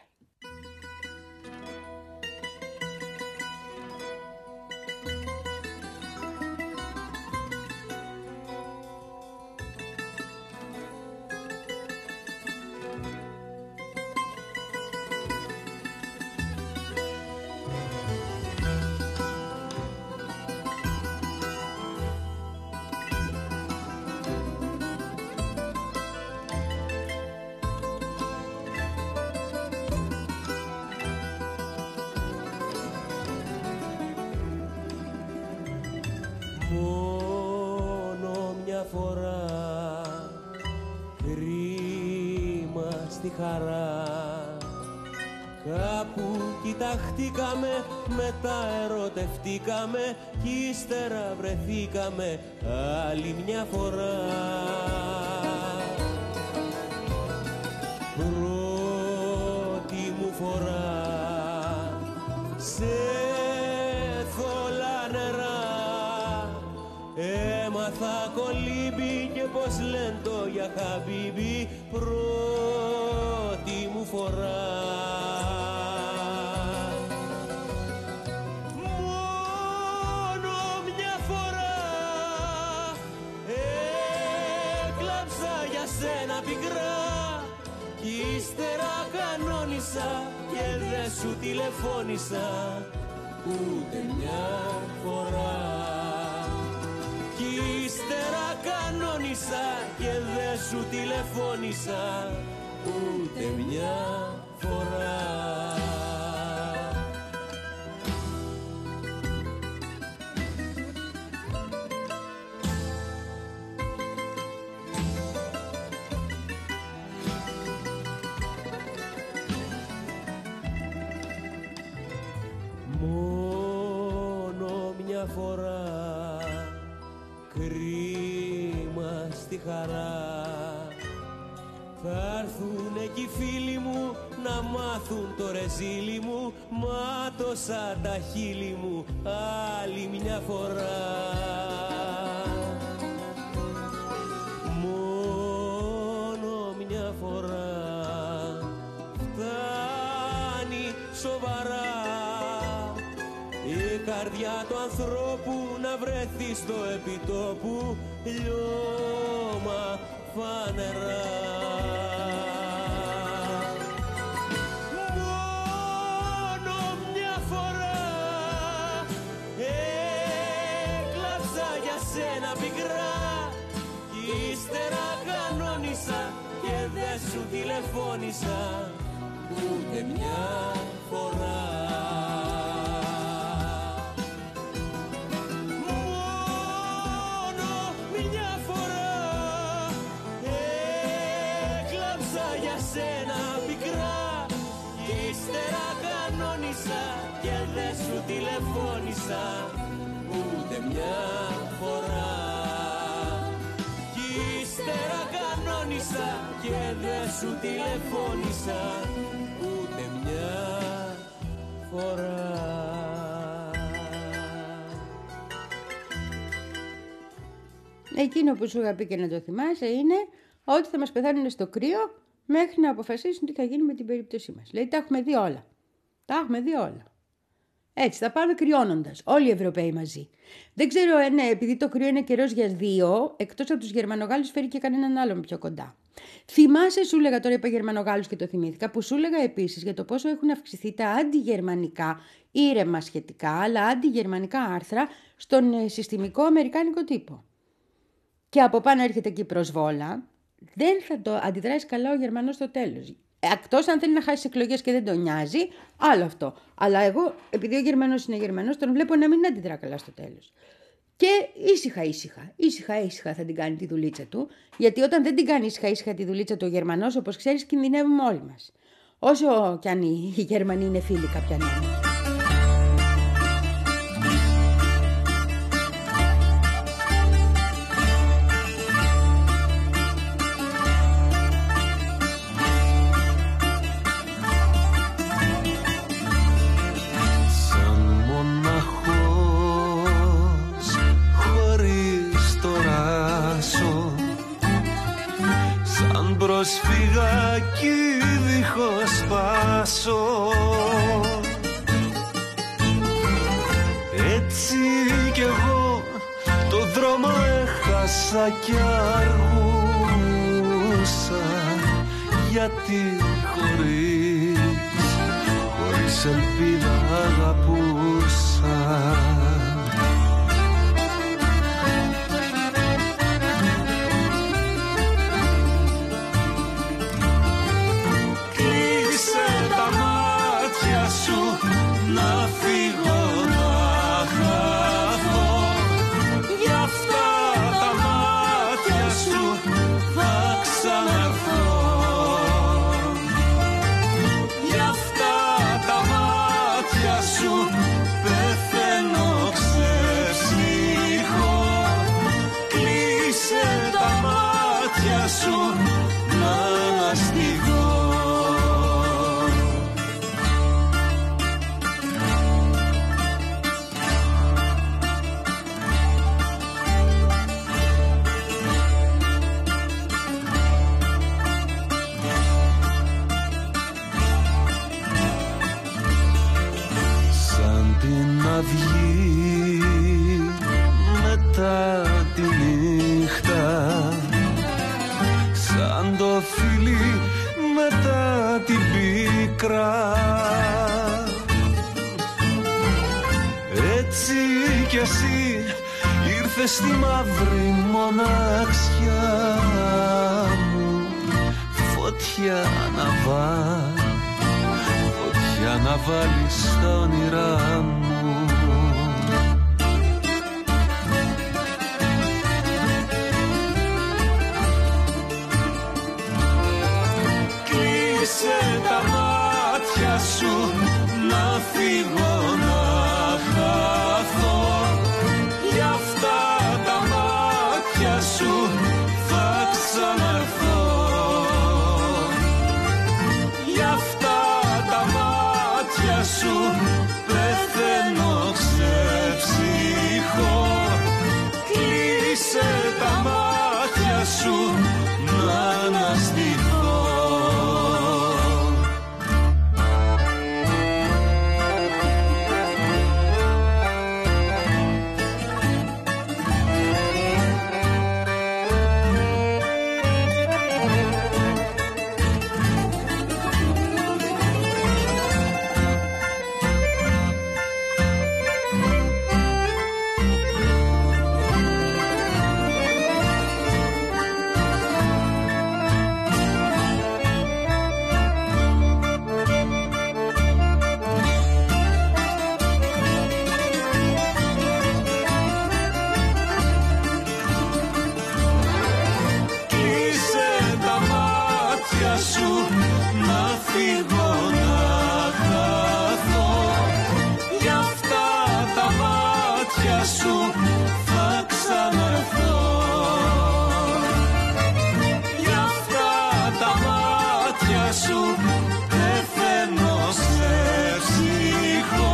Speaker 5: Κοιταχτήκαμε, μετά ερωτευτήκαμε κι ύστερα βρεθήκαμε άλλη μια φορά. Πρώτη μου φορά σε θολά νερά έμαθα κολύμπι και πως λένε το για χαμπίμπι. Πρώτη μου φορά και δεν σου τηλεφώνησα ούτε μια φορά. Κι ύστερα κανόνισα και δεν σου τηλεφώνησα ούτε μια φορά. φορά, κρίμα στη χαρά. Θα έρθουν εκεί οι φίλοι μου να μάθουν το ρεζίλι μου, μάτωσα τα χείλη μου άλλη μια φορά. Μόνο μια φορά φτάνει σοβαρά η καρδιά του ανθρώπου να βρεθεί στο επιτόπου λιώμα φανερά. Μόνο μια φορά έκλαψα για σένα πικρά κι ύστερα κανόνισα και δεν σου τηλεφώνησα ούτε μια φορά. Και δεν σου τηλεφώνησα ούτε μια φορά. Κι ύστερα κανόνισα και δεν σου τηλεφώνησα ούτε μια φορά.
Speaker 2: Εκείνο που σου είχα πει και να το θυμάσαι είναι ότι θα μας πεθάνουν στο κρύο μέχρι να αποφασίσουν τι θα γίνει με την περίπτωσή μας. Δηλαδή τα έχουμε δει όλα. Τα έχουμε δει όλα. Έτσι, θα πάμε κρυώνοντας. Όλοι οι Ευρωπαίοι μαζί. Δεν ξέρω, ε, ναι, επειδή το κρύο είναι καιρός για δύο, εκτός από τους Γερμανογάλους φέρει και κανέναν άλλον πιο κοντά. Θυμάσαι, σου έλεγα, τώρα είπα Γερμανογάλους και το θυμήθηκα, που σου έλεγα επίσης για το πόσο έχουν αυξηθεί τα αντιγερμανικά, ήρεμα σχετικά, αλλά αντιγερμανικά άρθρα στον ε, συστημικό αμερικάνικο τύπο. Και από πάνω έρχεται και η προσβόλα. Δεν θα το αντιδράσει καλά ο Γερμανός στο τέλος. Εκτός αν θέλει να χάσει εκλογές και δεν τον νοιάζει, άλλο αυτό. Αλλά εγώ, επειδή ο Γερμανός είναι Γερμανός, τον βλέπω να μην αντιδρά καλά στο τέλος. Και ήσυχα, ήσυχα, ήσυχα, ήσυχα θα την κάνει τη δουλίτσα του, γιατί όταν δεν την κάνει ήσυχα, ήσυχα τη δουλίτσα του ο Γερμανός, όπως ξέρεις, κινδυνεύουμε όλοι μας. Όσο κι αν οι Γερμανοί είναι φίλοι κάποια νόμια.
Speaker 10: Προσφύγα κι δίχως πάσω, έτσι κι εγώ το δρόμο έχασα κι αργούσα, γιατί χωρίς, χωρίς ελπίδα αγαπούσα. Να φύγω να χαθώ, γι' αυτά τα μάτια σου θα ξαναρθώ, γι' αυτά τα μάτια σου πεθαίνω ξεψύχω. Κλείσε τα μάτια σου να αναστηθώ. Αυγή μετά τη νύχτα, σαν το φίλι μετά την πίκρα, έτσι κι εσύ ήρθες στη μαύρη μοναξιά μου, φωτιά να βάλει, φωτιά να βάλεις στα όνειρά μου. Κλείσε τα μάτια σου να φύγω να χαθώ, σου να φύγω να χαθώ. Γι' αυτά τα μάτια σου θα ξαναρθώ. Γι' αυτά τα μάτια σου πεθαίνω σε ψυχό.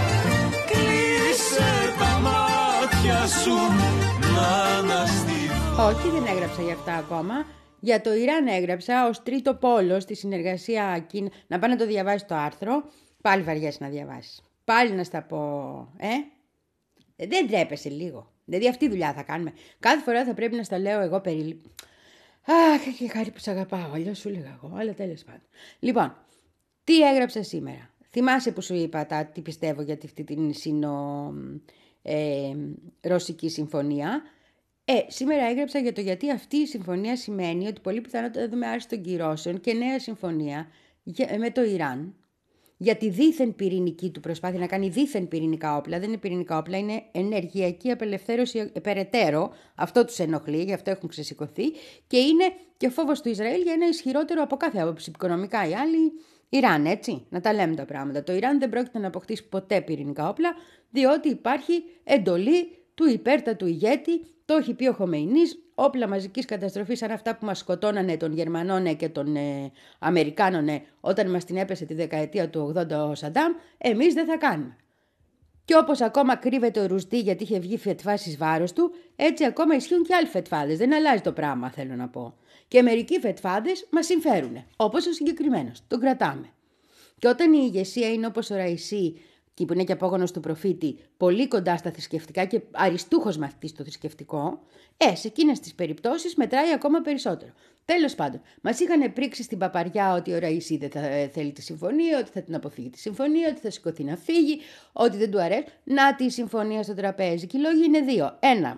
Speaker 10: Κλείσε τα μάτια σου να αναστηθώ.
Speaker 2: Όχι, δεν έγραψα για αυτά ακόμα. Για το Ιράν έγραψα ως τρίτο πόλο στη συνεργασία Κίνα. Να πάω να το διαβάσει το άρθρο. Πάλι βαριέσαι να διαβάσεις. Πάλι να στα πω. Ε? Δεν τρέπεσαι λίγο. Δηλαδή αυτή τη δουλειά θα κάνουμε. Κάθε φορά θα πρέπει να στα λέω εγώ περί... Αχ, και χάρη που σ' αγαπάω. Αλλιώς σου λέγα εγώ. Αλλά τέλος πάντων. Λοιπόν, τι έγραψα σήμερα. Θυμάσαι που σου είπα τα, τι πιστεύω για αυτή την σύνο ε, ρωσική συμφωνία. Ε, σήμερα έγραψα για το γιατί αυτή η συμφωνία σημαίνει ότι πολύ πιθανότατα θα δούμε άρση των κυρώσεων και νέα συμφωνία με το Ιράν για τη δίθεν πυρηνική του προσπάθεια να κάνει δίθεν πυρηνικά όπλα. Δεν είναι πυρηνικά όπλα, είναι ενεργειακή απελευθέρωση περαιτέρω. Αυτό τους ενοχλεί, γι' αυτό έχουν ξεσηκωθεί και είναι και φόβος του Ισραήλ για ένα ισχυρότερο από κάθε άποψη οικονομικά. Οι άλλοι Ιράν, έτσι, να τα λέμε τα πράγματα. Το Ιράν δεν πρόκειται να αποκτήσει ποτέ πυρηνικά όπλα, διότι υπάρχει εντολή του υπέρτατου ηγέτη. Το έχει πει ο Χομεϊνής, όπλα μαζικής καταστροφής σαν αυτά που μας σκοτώνανε των Γερμανών και των ε, Αμερικάνων όταν μας την έπεσε τη δεκαετία του ογδόντα ο Σαντάμ, εμείς δεν θα κάνουμε. Και όπως ακόμα κρύβεται ο Ρουστί γιατί είχε βγει φετφάσεις βάρος του, έτσι ακόμα ισχύουν και άλλοι φετφάδες. Δεν αλλάζει το πράγμα, θέλω να πω. Και μερικοί φετφάδες μας συμφέρουν, όπως ο συγκεκριμένος. Τον κρατάμε. Και όταν η ηγεσία είναι όπως ο Ραϊσί, και που είναι και απόγονος του προφήτη, πολύ κοντά στα θρησκευτικά και αριστούχος μαθητής στο θρησκευτικό, ε, σε εκείνες τις περιπτώσεις μετράει ακόμα περισσότερο. Τέλος πάντων, μας είχαν πρίξει στην παπαριά ότι ο Ραϊσί δεν θα θέλει τη συμφωνία, ότι θα την αποφύγει τη συμφωνία, ότι θα σηκωθεί να φύγει, ότι δεν του αρέσει. Να τη συμφωνία στο τραπέζι. Και οι λόγοι είναι δύο. Ένα,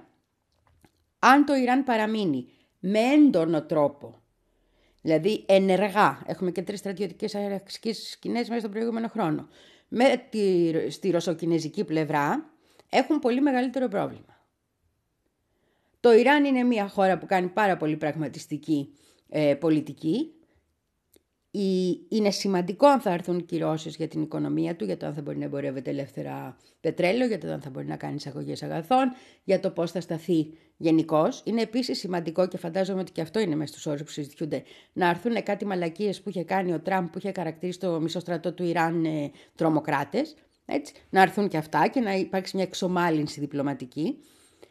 Speaker 2: αν το Ιράν παραμείνει με έντονο τρόπο, δηλαδή ενεργά, έχουμε και τρεις στρατιωτικές αεραξικές σκηνές μέσα στον προηγούμενο χρόνο, με τη, στη ρωσοκινεζική πλευρά, έχουν πολύ μεγαλύτερο πρόβλημα. Το Ιράν είναι μια χώρα που κάνει πάρα πολύ πραγματιστική ε, πολιτική. Η, είναι σημαντικό αν θα έρθουν κυρώσεις για την οικονομία του, για το αν θα μπορεί να εμπορεύεται ελεύθερα πετρέλαιο, για το αν θα μπορεί να κάνει εισαγωγές αγαθών, για το πώς θα σταθεί γενικώς. Είναι επίσης σημαντικό και φαντάζομαι ότι και αυτό είναι μέσα στους όρους που συζητιούνται, να έρθουν κάτι μαλακίες που είχε κάνει ο Τραμπ, που είχε χαρακτηρίσει το μισό στρατό του Ιράν ε, τρομοκράτες. Έτσι, να έρθουν και αυτά και να υπάρξει μια εξομάλυνση διπλωματική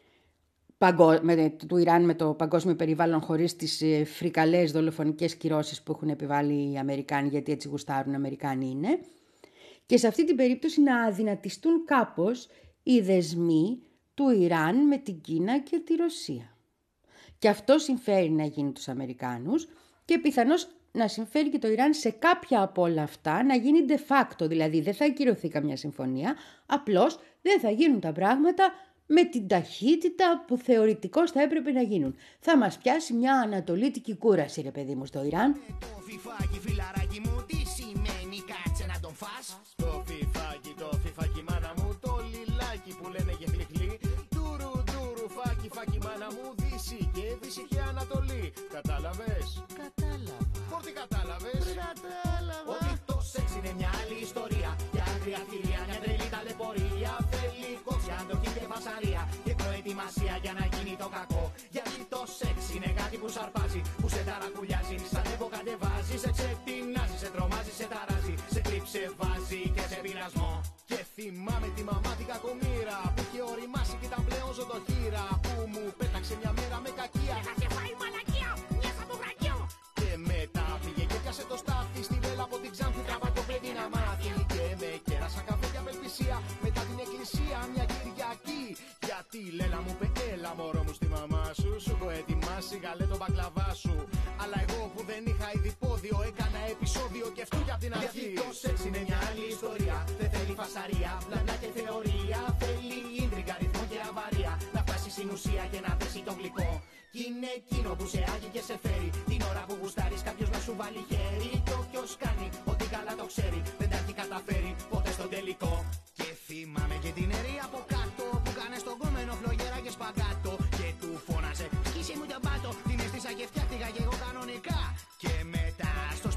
Speaker 2: με, του Ιράν με το παγκόσμιο περιβάλλον, χωρίς τις ε, φρικαλές δολοφονικές κυρώσεις που έχουν επιβάλει οι Αμερικάνοι, γιατί έτσι γουστάρουν οι Αμερικάνοι είναι. Και σε αυτή την περίπτωση να αδυνατιστούν κάπως οι δεσμοί του Ιράν με την Κίνα και τη Ρωσία. Και αυτό συμφέρει να γίνει τους Αμερικάνους και πιθανώς να συμφέρει και το Ιράν σε κάποια από όλα αυτά να γίνει de facto, δηλαδή δεν θα ακυρωθεί καμιά συμφωνία, απλώς δεν θα γίνουν τα πράγματα με την ταχύτητα που θεωρητικώς θα έπρεπε να γίνουν. Θα μας πιάσει μια ανατολίτικη κούραση, ρε παιδί μου, στο Ιράν.
Speaker 11: Το φιφάκι, φιλαράκι μου, τι σημαίνει, κάτσε να τον φας.
Speaker 12: Το φιφάκι, το φιφάκι, μάνα μου, το λιλάκι που λένε και γλυκλί. Τουρου, τουρου, φάκι, φάκι, μάνα μου, δύση και δύση και ανατολή. Κατάλαβες?
Speaker 11: Κατάλαβα.
Speaker 12: Πόρτι κατάλαβες?
Speaker 11: Κατάλαβα.
Speaker 12: Ότι το σεξ είναι μια άλλη ιστορία. Για άγρια θηρία, μια τρελή ταλαιπωρία. Θέλει κόψη, αντοχή και φασαρία. Και προετοιμασία για να γίνει το κακό. Γιατί το σεξ είναι κάτι που σαρπάζει, που σε ταρακουλιάζει. Σαν κατεβάζει, σε ξετινάζει, σε τρομάζει, σε ταράζει. Σε κρύψε βάζει και σε πειρασμό. Και θυμάμαι τη μαμά την κακομοίρα που είχε οριμάσει και ήταν πλέον ζωντοχύρα. Που μου πέταξε μια μέρα με κακία.
Speaker 11: Και θα σε φάει μαλακία, μια σαν το βρακιό.
Speaker 12: Και μετά πήγε και πιάσε το στάφι. Στη βέλα από την Ξάνθη τραβά το παιδί να μάθει. Και με κέρασα καφέ για απελπισία. Μετά την εκκλησία μια Κυριακή. Γιατί λέλα μου πε, έλα μωρό μου στη μαμά σου. Σου έχω ετοιμάσει γαλέτο μπακλαβά σου. Αλλά εγώ που δεν είχα ήδη πόδιο έκανα επεισόδιο και αυτό για την αρχή. Γιατί το σεξ είναι μια άλλη ιστορία. Δεν θέλει φασαρία, πλανά και θεωρία. Θέλει ίντριγκα, ρυθμό και αβαρία. Να φτάσει στην ουσία και να δέσει το γλυκό. Κι είναι εκείνο που σε άγει και σε φέρει. Την ώρα που γουστάρεις κάποιος να σου βάλει χέρι. Και όποιος κάνει ό,τι καλά το ξέρει. Δεν τα έχει καταφέρει ποτέ στο τελικό. Και θυμάμαι και την ερή από κάτω που κάνε στον κόμενο φλογέρα και σπαγκάτο. Και του φώνασε σκίσε μου τον πάτο. Την έστησα και φτιάχτηκα κι εγώ κανονικά. Και μετά στο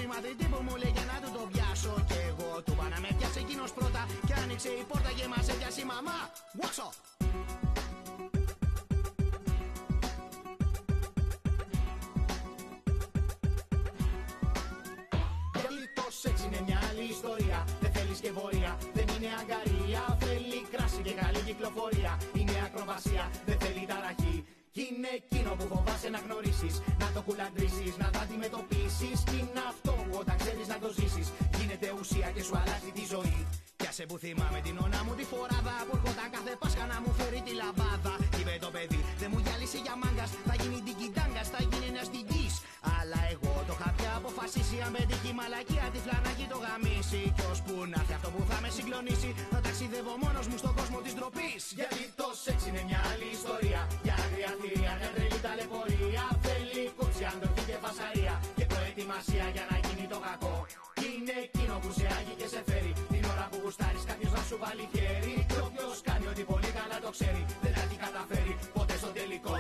Speaker 11: μαθητή που μου λέγε να του το πιάσω. Και εγώ του είπα να με πιάσει εκείνος πρώτα. Και άνοιξε η πόρτα και μας έπιασε η μαμά. Walks off. Γιατί το σεξ είναι μια άλλη ιστορία. Δεν θέλεις και βορεία, δεν είναι αγκαρία. Θέλει κράση και καλή κυκλοφορία. Είναι ακροβασία, δεν θέλει ταραχή. Κι είναι εκείνο που φοβάσαι να γνωρίσεις, να το κουλαντρήσεις, να το αντιμετωπίσεις. Κι είναι αυτό που όταν ξέρεις να το ζήσεις, γίνεται ουσία και σου αλλάζει τη ζωή. Πιάσε που θυμάμαι την όνα μου τη φοράδα, που έρχονταν κάθε Πάσχα να μου φέρει τη λαμπάδα. Είπε το παιδί, δεν μου γυάλισε για μάγκας, θα γίνει την κοιτάγκας, θα γίνει ένας δικής. Αλλά εγώ το είχα πια αποφασίσει, αν πετύχει μαλακία τη φλανάκι το γαμίσει. Κι ώσπου να έρθει αυτό που θα με συγκλονίσει, θα ταξιδεύω μόνος μου στον κόσμο της ντροπής. Γιατί το σεξ είναι μια άλλη ιστορία, για άγρια θηρία, μια τρελή ταλαιπωρία. Θέλει κόψη, αντοχή και φασαρία, και προετοιμασία για να γίνει το κακό. Κι είναι εκείνο που σε άγει και σε φέρει, την ώρα που γουστάρεις κάποιος να σου βάλει χέρι. Κι όποιος κάνει ότι πολύ καλά το ξέρει, δεν θα έχει καταφέρει ποτέ στο τελικό.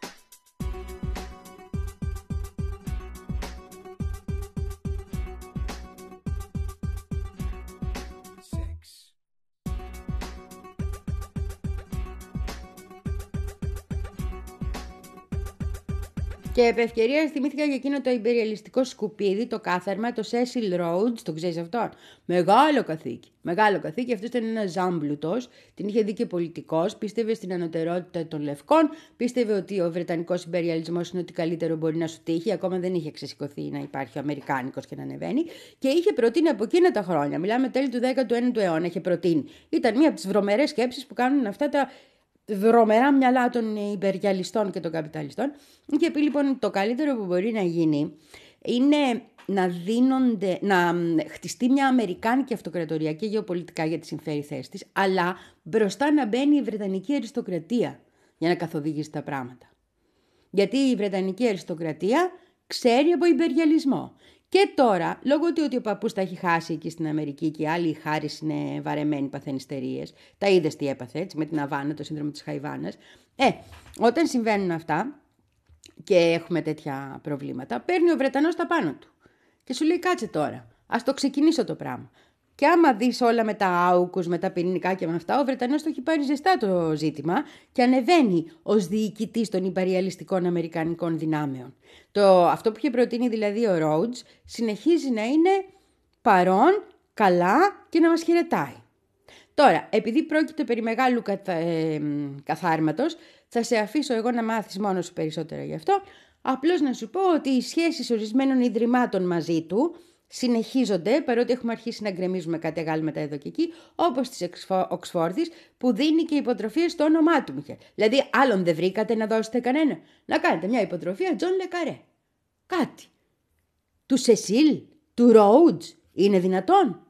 Speaker 2: Και επ' ευκαιρία θυμήθηκα για εκείνο το υπεριαλιστικό σκουπίδι, το κάθαρμα, το Cecil Rhodes, το ξέρεις αυτόν. Μεγάλο καθήκη. Μεγάλο καθήκη, αυτός ήταν ένας ζάμπλουτος, την είχε δει και πολιτικός, πίστευε στην ανωτερότητα των λευκών, πίστευε ότι ο Βρετανικός υπεριαλισμός είναι ότι καλύτερο μπορεί να σου τύχει, ακόμα δεν είχε ξεσηκωθεί να υπάρχει ο Αμερικάνικος και να ανεβαίνει, και είχε προτείνει από εκείνα τα χρόνια, μιλάμε τέλη του δέκατου ένατου αιώνα, είχε προτείνει. Ήταν μία από τις βρωμερές σκέψεις που κάνουν αυτά τα βρωμερά μυαλά των υπεριαλιστών και των καπιταλιστών. Και πει λοιπόν το καλύτερο που μπορεί να γίνει είναι να δίνονται, να χτιστεί μια αμερικάνικη αυτοκρατορία και γεωπολιτικά γιατί συμφέρει θέση της, αλλά μπροστά να μπαίνει η Βρετανική αριστοκρατία για να καθοδηγήσει τα πράγματα. Γιατί η Βρετανική αριστοκρατία ξέρει από υπεριαλισμό. Και τώρα, λόγω του ότι ο παππούς τα έχει χάσει εκεί στην Αμερική και οι άλλοι χάρις είναι βαρεμένοι, παθαίνει ιστερίες, τα είδες τι έπαθε, έτσι, με την Αβάνα, το σύνδρομο της Χαϊβάνας. Ε, όταν συμβαίνουν αυτά και έχουμε τέτοια προβλήματα, παίρνει ο Βρετανός τα πάνω του και σου λέει κάτσε τώρα, ας το ξεκινήσω το πράγμα. Και άμα δεις όλα με τα άουκους, με τα πυρηνικά και με αυτά, ο Βρετανός το έχει πάρει ζεστά το ζήτημα και ανεβαίνει ως διοικητής των υπεριαλιστικών αμερικανικών δυνάμεων. Το, αυτό που είχε προτείνει δηλαδή ο Rhodes συνεχίζει να είναι παρόν, καλά και να μας χαιρετάει. Τώρα, επειδή πρόκειται περί μεγάλου καθα, ε, καθάρματος, θα σε αφήσω εγώ να μάθεις μόνο σου περισσότερα γι' αυτό. Απλώς να σου πω ότι οι σχέσεις ορισμένων ιδρυμάτων μαζί του συνεχίζονται, παρότι έχουμε αρχίσει να γκρεμίζουμε κάτι αγάλματα εδώ και εκεί, όπως της Οξφόρδης, που δίνει και υποτροφίες στο όνομά του. Μιχαήλ. Δηλαδή, άλλον δεν βρήκατε να δώσετε κανένα. Να κάνετε μια υποτροφία Τζον Λεκαρέ. Κάτι. Του Σεσίλ, του Rhodes, είναι δυνατόν?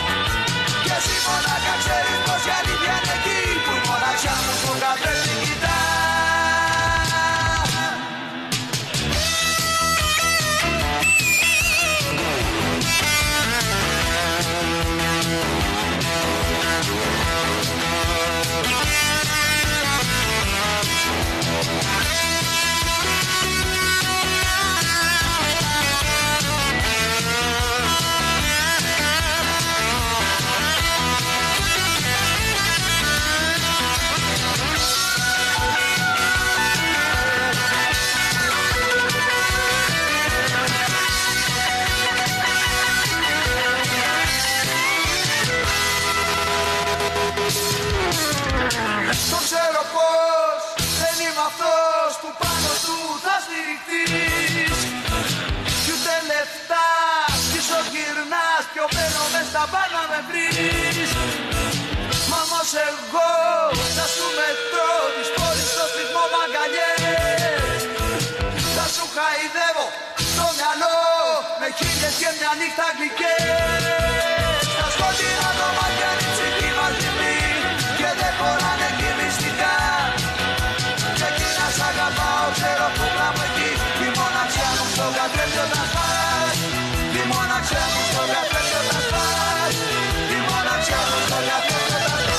Speaker 13: Ξέρεις πως η αλήθεια είναι εκεί που η μοναξιά μου στον καθρέφτη κοιτά. Το ξέρω πως δεν είμαι αυτός που πάνω του θα στηριχτείς. Κι ούτε λεφτά πίσω γυρνάς, πιο μπαίνω μες στα πάνω να με βρεις. Μα όμως εγώ θα σου μετρώ τις πόλεις στο στριφμό μαγκαλιές. Θα σου χαϊδεύω στο μυαλό με χίλιες και μια νύχτα γλυκές. Στα σκοτεινά δωμάτια η ψυχή μας γυμνή και δεν χωράνε εκεί μυστικά. Και εκεί να σ' αγαπάω ξέρω που γράφω εκεί. Η μοναξιά μου στο καθρέφτη όταν σπάς. Η μοναξιά μου στο καθρέφτη όταν σπάς. Η μοναξιά μου στο καθρέφτη όταν σπάς.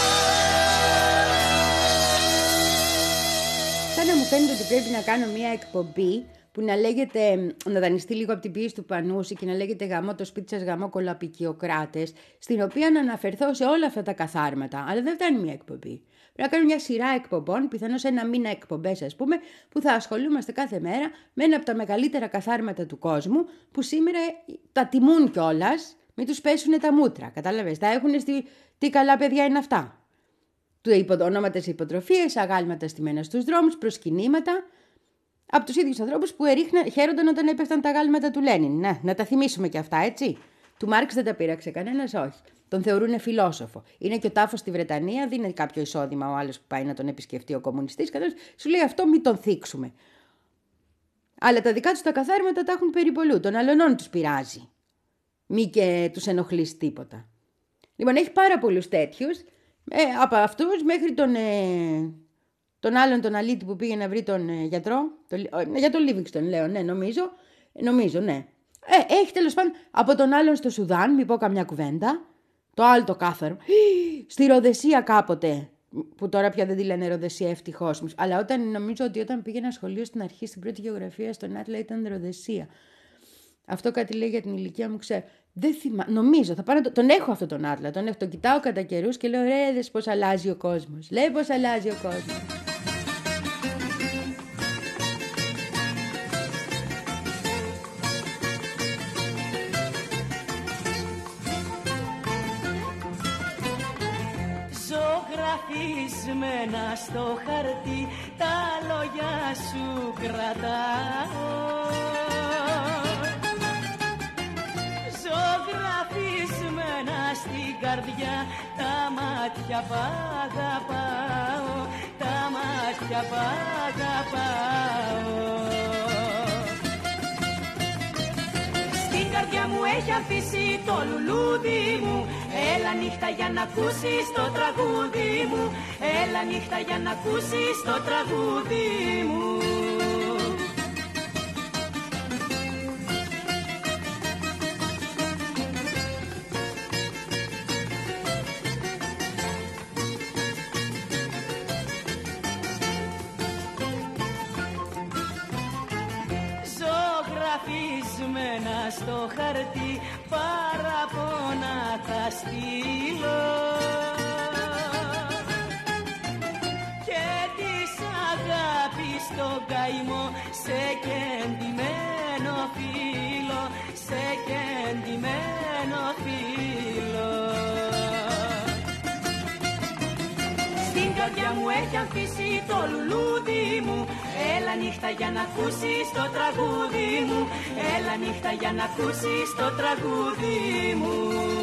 Speaker 2: Σαν να μου φαίνεται ότι πρέπει να κάνω μια εκπομπή που να λέγεται, να δανειστεί λίγο από την πίεση του Πανούση και να λέγεται «Γαμώ το σπίτι σας, γαμώ κολαπικιοκράτες», στην οποία να αναφερθώ σε όλα αυτά τα καθάρματα. Αλλά δεν φτάνει μια εκπομπή. Πρέπει να κάνω μια σειρά εκπομπών, πιθανώς ένα μήνα εκπομπές ας πούμε, που θα ασχολούμαστε κάθε μέρα με ένα από τα μεγαλύτερα καθάρματα του κόσμου, που σήμερα τα τιμούν κιόλας, μην τους πέσουν τα μούτρα. Κατάλαβες, τα έχουν στη... Τι καλά παιδιά είναι αυτά. Του υπο... ονόματες υποτροφίες, αγάλματα στημένα στους δρόμους, προσκυνήματα. Από τους ίδιους ανθρώπους που ερίχνα, χαίρονταν όταν έπεφταν τα γάλματα του Λένιν. Να, να τα θυμίσουμε και αυτά, έτσι. Του Μάρξ δεν τα πείραξε κανένας, όχι. Τον θεωρούνε φιλόσοφο. Είναι και ο τάφος στη Βρετανία, δίνει κάποιο εισόδημα ο άλλος που πάει να τον επισκεφτεί ο κομμουνιστής. Κατώς σου λέει αυτό, μην τον θίξουμε. Αλλά τα δικά τους τα καθάρματα τα έχουν περιπολού. Τον αλλωνών τους πειράζει. Μη και τους ενοχλήσει τίποτα. Λοιπόν, έχει πάρα πολλούς τέτοιους. Ε, από αυτούς μέχρι τον. Ε, Τον άλλον τον αλήτη που πήγε να βρει τον ε, γιατρό, το, ε, για τον Λίβινγκστον λέω, ναι νομίζω, νομίζω ναι. Ε, έχει τέλος πάντων από τον άλλον στο Σουδάν, μη πω καμιά κουβέντα, το άλλο το κάθαρο, στη Ροδεσία κάποτε, που τώρα πια δεν τη λένε Ροδεσία ευτυχώς, αλλά όταν νομίζω ότι όταν πήγε ένα σχολείο στην αρχή, στην πρώτη γεωγραφία στον Άτλα ήταν Ροδεσία. Αυτό κάτι λέει για την ηλικία μου, ξέρω. Δεν θυμά... Νομίζω, θα πάρω το... τον έχω αυτό τον Άτλα, τον έχω, τον κοιτάω κατά καιρούς και λέω ρε δες πως αλλάζει ο κόσμος, λέει πως αλλάζει ο κόσμος.
Speaker 14: Ζωγραφισμένα στο χαρτί τα λόγια σου κρατάω. Ζωγραφισμένα στην καρδιά τα μάτια που αγαπάω, τα μάτια που αγαπάω. Στην καρδιά μου έχει αφήσει το λουλούδι μου. Έλα νύχτα για να ακούσεις το τραγούδι μου. Έλα νύχτα για να ακούσεις το τραγούδι μου. Ζωγραφισμένα στο χαρτί παραπονά θα στείλω και της αγάπης τον καημό σε κεντυμένο φύλλο, σε κεντυμένο φύλλο. Στην καρδιά μου έχει αφήσει το λουλούδι μου. Έλα νύχτα για να ακούσεις το τραγούδι μου. Έλα νύχτα για να ακούσεις το τραγούδι μου.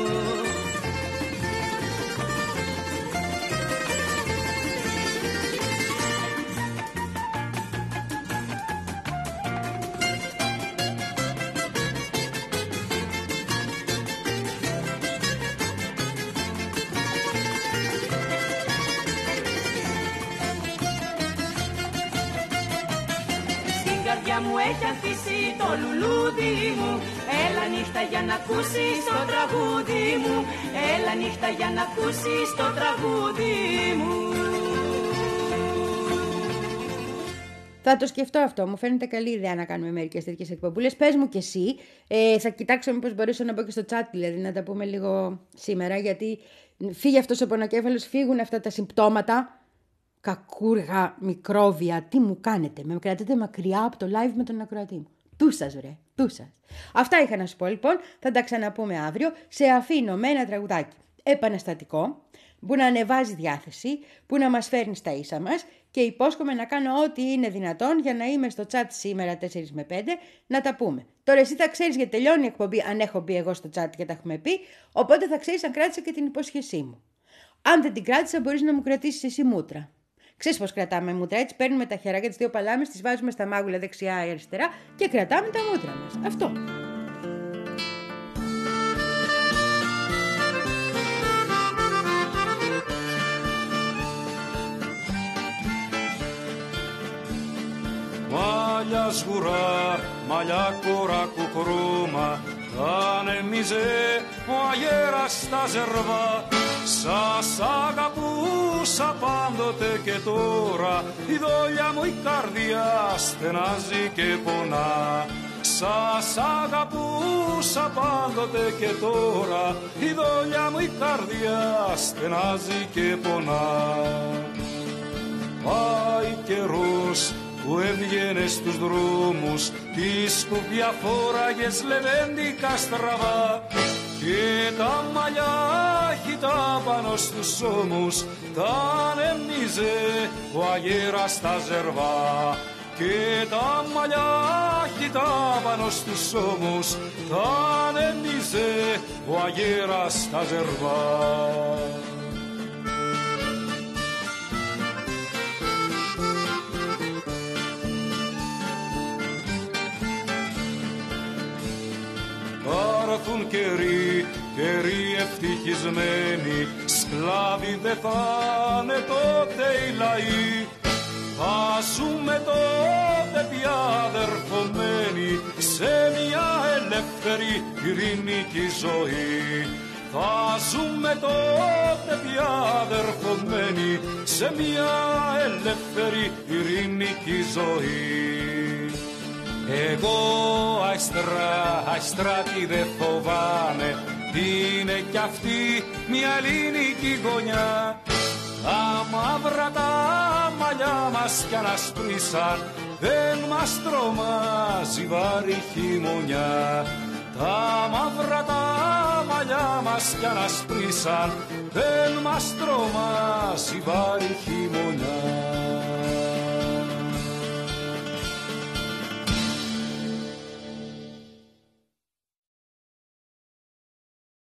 Speaker 14: Μου έχει αφήσει το λουλούδι μου. Έλα νύχτα για να ακούσεις το τραγούδι μου. Έλα νύχτα για να ακούσεις το τραγούδι μου.
Speaker 2: Θα το σκεφτώ αυτό. Μου φαίνεται καλή ιδέα να κάνουμε μερικές τέτοιες εκπομπούλες. Πες μου κι εσύ. Ε, θα κοιτάξω μήπως μπορέσω να μπω και στο chat, δηλαδή να τα πούμε λίγο σήμερα. Γιατί φύγει αυτός ο πονοκέφαλος, φύγουν αυτά τα συμπτώματα. Κακούργα, μικρόβια, τι μου κάνετε, με κρατάτε μακριά από το live με τον ακροατή μου. Πού σας ρε, πού σας. Αυτά είχα να σου πω λοιπόν, θα τα ξαναπούμε αύριο. Σε αφήνω με ένα τραγουδάκι επαναστατικό, που να ανεβάζει διάθεση, που να μας φέρνει στα ίσα μας και υπόσχομαι να κάνω ό,τι είναι δυνατόν για να είμαι στο chat σήμερα τέσσερα με πέντε να τα πούμε. Τώρα εσύ θα ξέρεις γιατί τελειώνει η εκπομπή, αν έχω μπει εγώ στο chat και τα έχουμε πει, οπότε θα ξέρεις αν κράτησα και την υπόσχεσή μου. Αν δεν την κράτησα μπορείς να μου κρατήσεις εσύ μούτρα. Ξέρεις πώς κρατάμε μούτρα, έτσι παίρνουμε τα χεράκια τις δύο παλάμες, τις βάζουμε στα μάγουλα δεξιά ή αριστερά και κρατάμε τα μούτρα μας. Αυτό.
Speaker 10: Μαλλιά σγουρά, μαλλιά κοράκου χρώμα, τα ανεμίζε ο αγέρας στα ζερβά. Σας αγαπούσα πάντοτε και τώρα, η δόλια μου η καρδιά στενάζει και πονά. Σας αγαπούσα πάντοτε και τώρα, η δόλια μου η καρδιά στενάζει και πονά. Πάει καιρός που έβγαινε στους δρόμους, τη σκουπιά φόραγες λεβέντικα στραβά και τα μαλλιά χυτά πάνω στους ώμους τα ανεμίζε ο αγέρας στα ζερβά και τα μαλλιά χυτά πάνω στους ώμους τα ανεμίζε ο αγέρας στα ζερβά. Θα έρθουν καιροί, καιροί ευτυχισμένοι, σκλάβοι δεν θα είναι τότε οι λαοί. Θα ζούμε τότε πια αδερφωμένοι σε μια ελεύθερη ειρηνική ζωή. Θα ζούμε τότε πια αδερφωμένοι σε μια ελεύθερη ειρηνική ζωή. Εγώ αϊστρά, αϊστράτη δεν φοβάμαι, είναι κι αυτή μια ελληνική γωνιά. Τα μαύρα τα μαλλιά μας κι ανασπρίσαν, δεν μας τρομάζει βάρη χειμωνιά. Τα μαύρα τα μαλλιά μας κι ανασπρίσαν, δεν μας τρομάζει βάρη χειμωνιά.